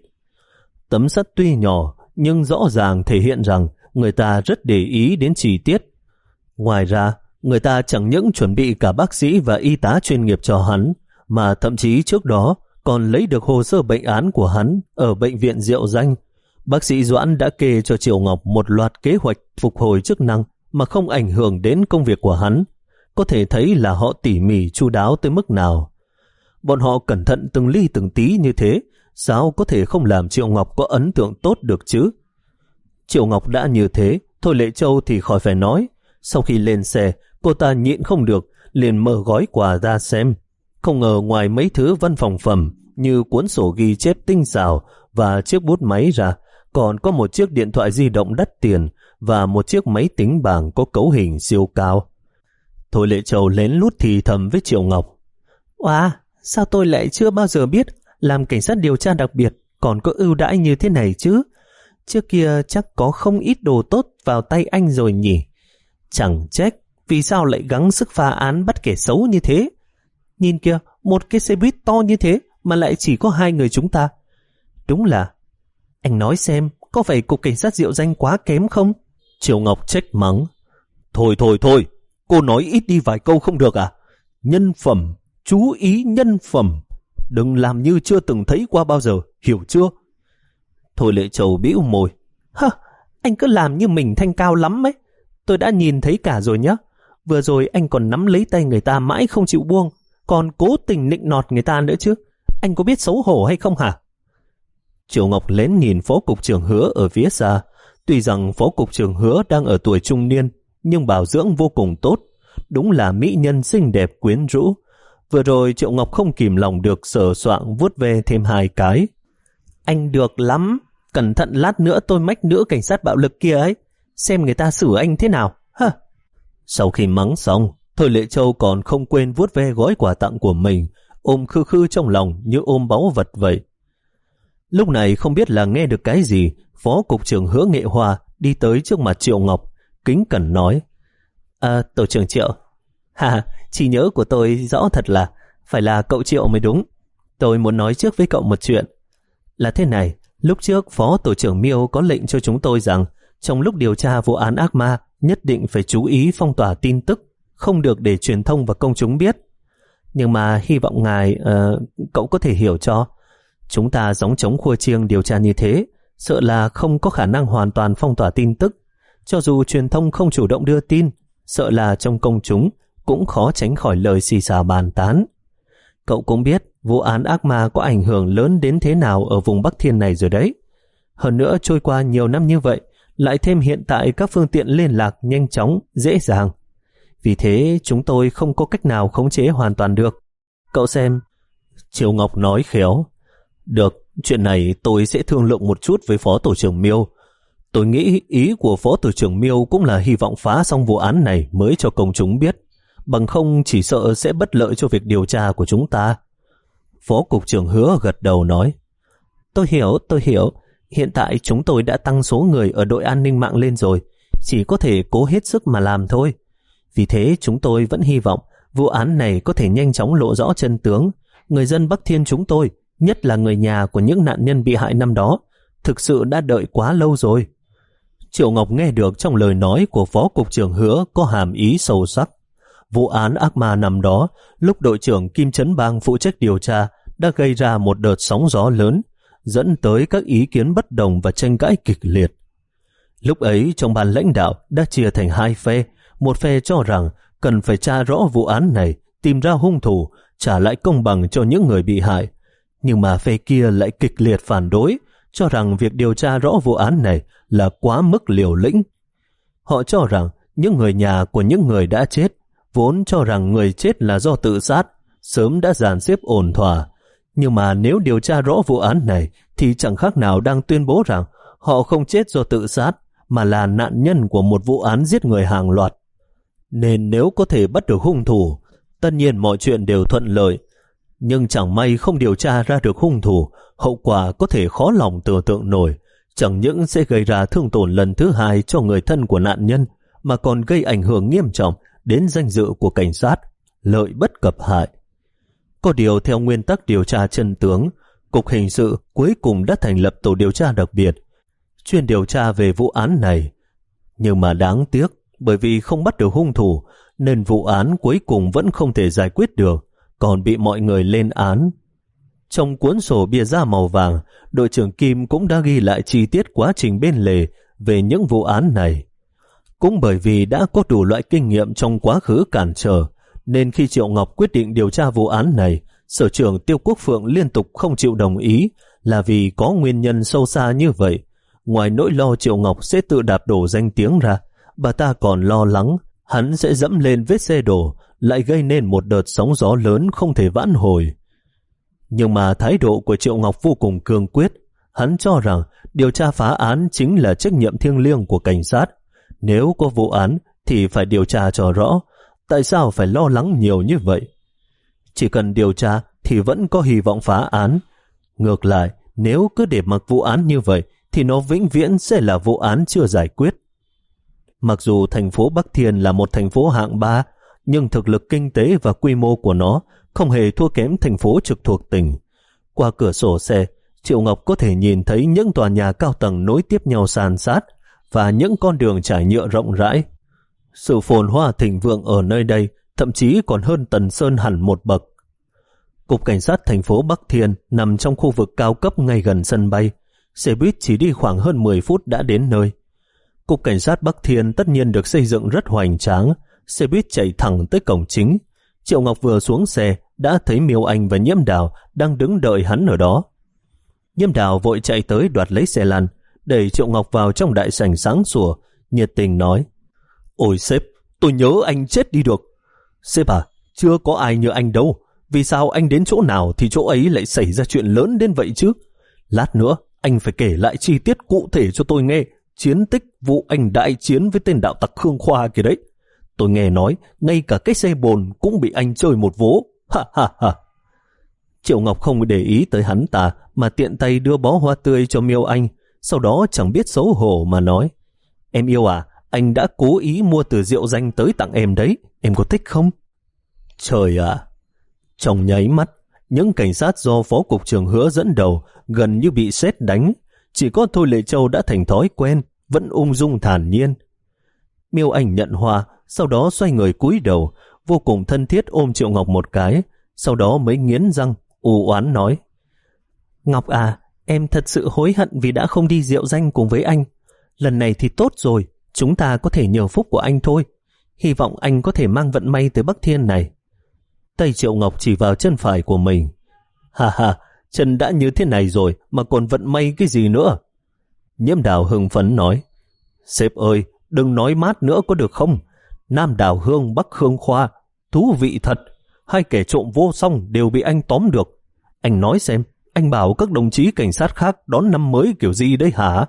Tấm sắt tuy nhỏ, nhưng rõ ràng thể hiện rằng người ta rất để ý đến chi tiết. Ngoài ra, người ta chẳng những chuẩn bị cả bác sĩ và y tá chuyên nghiệp cho hắn, mà thậm chí trước đó còn lấy được hồ sơ bệnh án của hắn ở bệnh viện Diệu Danh. Bác sĩ Doãn đã kê cho Triệu Ngọc một loạt kế hoạch phục hồi chức năng mà không ảnh hưởng đến công việc của hắn. Có thể thấy là họ tỉ mỉ chu đáo tới mức nào. Bọn họ cẩn thận từng ly từng tí như thế, sao có thể không làm Triệu Ngọc có ấn tượng tốt được chứ? Triệu Ngọc đã như thế, Thôi Lệ Châu thì khỏi phải nói. Sau khi lên xe, cô ta nhịn không được, liền mở gói quà ra xem. Không ngờ ngoài mấy thứ văn phòng phẩm như cuốn sổ ghi chép tinh xảo và chiếc bút máy ra, còn có một chiếc điện thoại di động đắt tiền và một chiếc máy tính bảng có cấu hình siêu cao. Thôi Lệ Châu lén lút thì thầm với Triệu Ngọc: Wow, sao tôi lại chưa bao giờ biết làm cảnh sát điều tra đặc biệt còn có ưu đãi như thế này chứ? Trước kia chắc có không ít đồ tốt vào tay anh rồi nhỉ? Chẳng trách vì sao lại gắng sức phá án bắt kẻ xấu như thế. Nhìn kìa, một cái xe buýt to như thế mà lại chỉ có hai người chúng ta. Đúng là, anh nói xem, có phải cục cảnh sát diệu danh quá kém không? Triệu Ngọc trách mắng. Thôi thôi thôi, cô nói ít đi vài câu không được à? Nhân phẩm, chú ý nhân phẩm. Đừng làm như chưa từng thấy qua bao giờ, hiểu chưa? Thôi Lệ Châu bĩu môi. Hơ, anh cứ làm như mình thanh cao lắm ấy. Tôi đã nhìn thấy cả rồi nhá. Vừa rồi anh còn nắm lấy tay người ta mãi không chịu buông, còn cố tình nịnh nọt người ta nữa chứ. Anh có biết xấu hổ hay không hả? Triệu Ngọc lén nhìn Phó Cục trưởng Hứa ở phía xa. Tuy rằng Phó Cục trưởng Hứa đang ở tuổi trung niên, nhưng bảo dưỡng vô cùng tốt. Đúng là mỹ nhân xinh đẹp quyến rũ. Vừa rồi Triệu Ngọc không kìm lòng được sờ soạng vuốt về thêm hai cái. Anh được lắm. Cẩn thận lát nữa tôi mách nữ cảnh sát bạo lực kia ấy, xem người ta xử anh thế nào. Hả? Sau khi mắng xong, Thôi Lệ Châu còn không quên vuốt ve gói quà tặng của mình, ôm khư khư trong lòng như ôm báu vật vậy. Lúc này không biết là nghe được cái gì, Phó Cục trưởng Hứa Nghệ Hoa đi tới trước mặt Triệu Ngọc, kính cẩn nói. À, tổ trưởng Triệu. Hà, trí nhớ của tôi rõ thật là, phải là cậu Triệu mới đúng. Tôi muốn nói trước với cậu một chuyện. Là thế này, lúc trước Phó Tổ trưởng Miêu có lệnh cho chúng tôi rằng trong lúc điều tra vụ án ác ma nhất định phải chú ý phong tỏa tin tức, không được để truyền thông và công chúng biết. Nhưng mà hy vọng ngài, uh, cậu có thể hiểu cho. Chúng ta gióng trống khua chiêng điều tra như thế, sợ là không có khả năng hoàn toàn phong tỏa tin tức. Cho dù truyền thông không chủ động đưa tin, sợ là trong công chúng cũng khó tránh khỏi lời xì xào bàn tán. Cậu cũng biết vụ án ác ma có ảnh hưởng lớn đến thế nào ở vùng Bắc Thiên này rồi đấy. Hơn nữa trôi qua nhiều năm như vậy, lại thêm hiện tại các phương tiện liên lạc nhanh chóng, dễ dàng. Vì thế chúng tôi không có cách nào khống chế hoàn toàn được. Cậu xem. Triệu Ngọc nói khéo. Được, chuyện này tôi sẽ thương lượng một chút với Phó Tổ trưởng Miêu. Tôi nghĩ ý của Phó Tổ trưởng Miêu cũng là hy vọng phá xong vụ án này mới cho công chúng biết. Bằng không chỉ sợ sẽ bất lợi cho việc điều tra của chúng ta. Phó Cục trưởng Hứa gật đầu nói. Tôi hiểu, tôi hiểu. Hiện tại chúng tôi đã tăng số người ở đội an ninh mạng lên rồi. Chỉ có thể cố hết sức mà làm thôi. Vì thế chúng tôi vẫn hy vọng vụ án này có thể nhanh chóng lộ rõ chân tướng. Người dân Bắc Thiên chúng tôi, nhất là người nhà của những nạn nhân bị hại năm đó, thực sự đã đợi quá lâu rồi. Triệu Ngọc nghe được trong lời nói của Phó Cục trưởng Hứa có hàm ý sâu sắc. Vụ án ác ma năm đó, lúc đội trưởng Kim Trấn Bang phụ trách điều tra, đã gây ra một đợt sóng gió lớn, dẫn tới các ý kiến bất đồng và tranh cãi kịch liệt. Lúc ấy trong ban lãnh đạo đã chia thành hai phe, một phe cho rằng cần phải tra rõ vụ án này, tìm ra hung thủ, trả lại công bằng cho những người bị hại. Nhưng mà phe kia lại kịch liệt phản đối, cho rằng việc điều tra rõ vụ án này là quá mức liều lĩnh. Họ cho rằng những người nhà của những người đã chết, vốn cho rằng người chết là do tự sát, sớm đã dàn xếp ổn thỏa. Nhưng mà nếu điều tra rõ vụ án này thì chẳng khác nào đang tuyên bố rằng họ không chết do tự sát, mà là nạn nhân của một vụ án giết người hàng loạt. Nên nếu có thể bắt được hung thủ, tất nhiên mọi chuyện đều thuận lợi. Nhưng chẳng may không điều tra ra được hung thủ, hậu quả có thể khó lòng tưởng tượng nổi. Chẳng những sẽ gây ra thương tổn lần thứ hai cho người thân của nạn nhân, mà còn gây ảnh hưởng nghiêm trọng đến danh dự của cảnh sát, lợi bất cập hại. Có điều theo nguyên tắc điều tra chân tướng, Cục Hình sự cuối cùng đã thành lập tổ điều tra đặc biệt, chuyên điều tra về vụ án này. Nhưng mà đáng tiếc, bởi vì không bắt được hung thủ, nên vụ án cuối cùng vẫn không thể giải quyết được, còn bị mọi người lên án. Trong cuốn sổ bìa da màu vàng, đội trưởng Kim cũng đã ghi lại chi tiết quá trình bên lề về những vụ án này. Cũng bởi vì đã có đủ loại kinh nghiệm trong quá khứ cản trở, nên khi Triệu Ngọc quyết định điều tra vụ án này, Sở trưởng Tiêu Quốc Phượng liên tục không chịu đồng ý, là vì có nguyên nhân sâu xa như vậy. Ngoài nỗi lo Triệu Ngọc sẽ tự đạp đổ danh tiếng ra, bà ta còn lo lắng hắn sẽ dẫm lên vết xe đổ, lại gây nên một đợt sóng gió lớn không thể vãn hồi. Nhưng mà thái độ của Triệu Ngọc vô cùng cương quyết. Hắn cho rằng điều tra phá án chính là trách nhiệm thiêng liêng của cảnh sát. Nếu có vụ án thì phải điều tra cho rõ. Tại sao phải lo lắng nhiều như vậy? Chỉ cần điều tra thì vẫn có hy vọng phá án. Ngược lại, Nếu cứ để mặc vụ án như vậy thì nó vĩnh viễn sẽ là vụ án chưa giải quyết. Mặc dù thành phố Bắc Thiên là một thành phố hạng ba, nhưng thực lực kinh tế và quy mô của nó không hề thua kém thành phố trực thuộc tỉnh. Qua cửa sổ xe, Triệu Ngọc có thể nhìn thấy những tòa nhà cao tầng nối tiếp nhau san sát và những con đường trải nhựa rộng rãi. Sự phồn hoa thịnh vượng ở nơi đây thậm chí còn hơn Tần Sơn hẳn một bậc. Cục Cảnh sát thành phố Bắc Thiên nằm trong khu vực cao cấp ngay gần sân bay. Xe buýt chỉ đi khoảng hơn mười phút đã đến nơi. Cục Cảnh sát Bắc Thiên tất nhiên được xây dựng rất hoành tráng. Xe buýt chạy thẳng tới cổng chính. Triệu Ngọc vừa xuống xe đã thấy Miêu Anh và Nhiễm Đào đang đứng đợi hắn ở đó. Nhiễm Đào vội chạy tới đoạt lấy xe lăn, đẩy Triệu Ngọc vào trong đại sảnh sáng sủa, nhiệt tình nói: Ôi sếp, tôi nhớ anh chết đi được. Sếp à, chưa có ai như anh đâu. Vì sao anh đến chỗ nào thì chỗ ấy lại xảy ra chuyện lớn đến vậy chứ? Lát nữa anh phải kể lại chi tiết cụ thể cho tôi nghe chiến tích vụ anh đại chiến với tên đạo tặc Khương Khoa kìa đấy. Tôi nghe nói ngay cả cái xe bồn cũng bị anh chơi một vố. Ha ha ha. Triệu Ngọc không để ý tới hắn ta mà tiện tay đưa bó hoa tươi cho Miêu Anh, sau đó chẳng biết xấu hổ mà nói: Em yêu à, anh đã cố ý mua từ Diệu Danh tới tặng em đấy, em có thích không? Trời ạ! Trong nháy mắt, những cảnh sát do Phó Cục trưởng Hứa dẫn đầu gần như bị sét đánh. Chỉ có Thôi Lệ Châu đã thành thói quen, vẫn ung dung thản nhiên. Miêu Anh nhận hoa, sau đó xoay người cúi đầu, vô cùng thân thiết ôm Triệu Ngọc một cái, sau đó mới nghiến răng, u oán nói: Ngọc à, em thật sự hối hận vì đã không đi Diệu Danh cùng với anh. Lần này thì tốt rồi, chúng ta có thể nhờ phúc của anh thôi. Hy vọng anh có thể mang vận may tới Bắc Thiên này. Tay Triệu Ngọc chỉ vào chân phải của mình. Ha ha, chân đã như thế này rồi mà còn vận may cái gì nữa? Nhiễm Đào hưng phấn nói: Sếp ơi, đừng nói mát nữa có được không? Nam Đào Hương, Bắc Khương Khoa, thú vị thật. Hai kẻ trộm vô song đều bị anh tóm được. Anh nói xem, anh bảo các đồng chí cảnh sát khác đón năm mới kiểu gì đấy hả?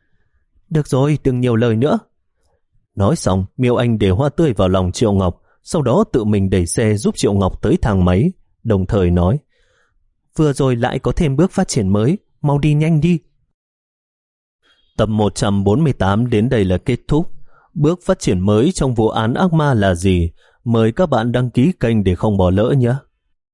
Được rồi, đừng nhiều lời nữa. Nói xong, Miêu Anh để hoa tươi vào lòng Triệu Ngọc, sau đó tự mình đẩy xe giúp Triệu Ngọc tới thang máy, đồng thời nói: Vừa rồi lại có thêm bước phát triển mới, mau đi nhanh đi. Tập một trăm bốn mươi tám đến đây là kết thúc. Bước phát triển mới trong vụ án ác ma là gì? Mời các bạn đăng ký kênh để không bỏ lỡ nhé.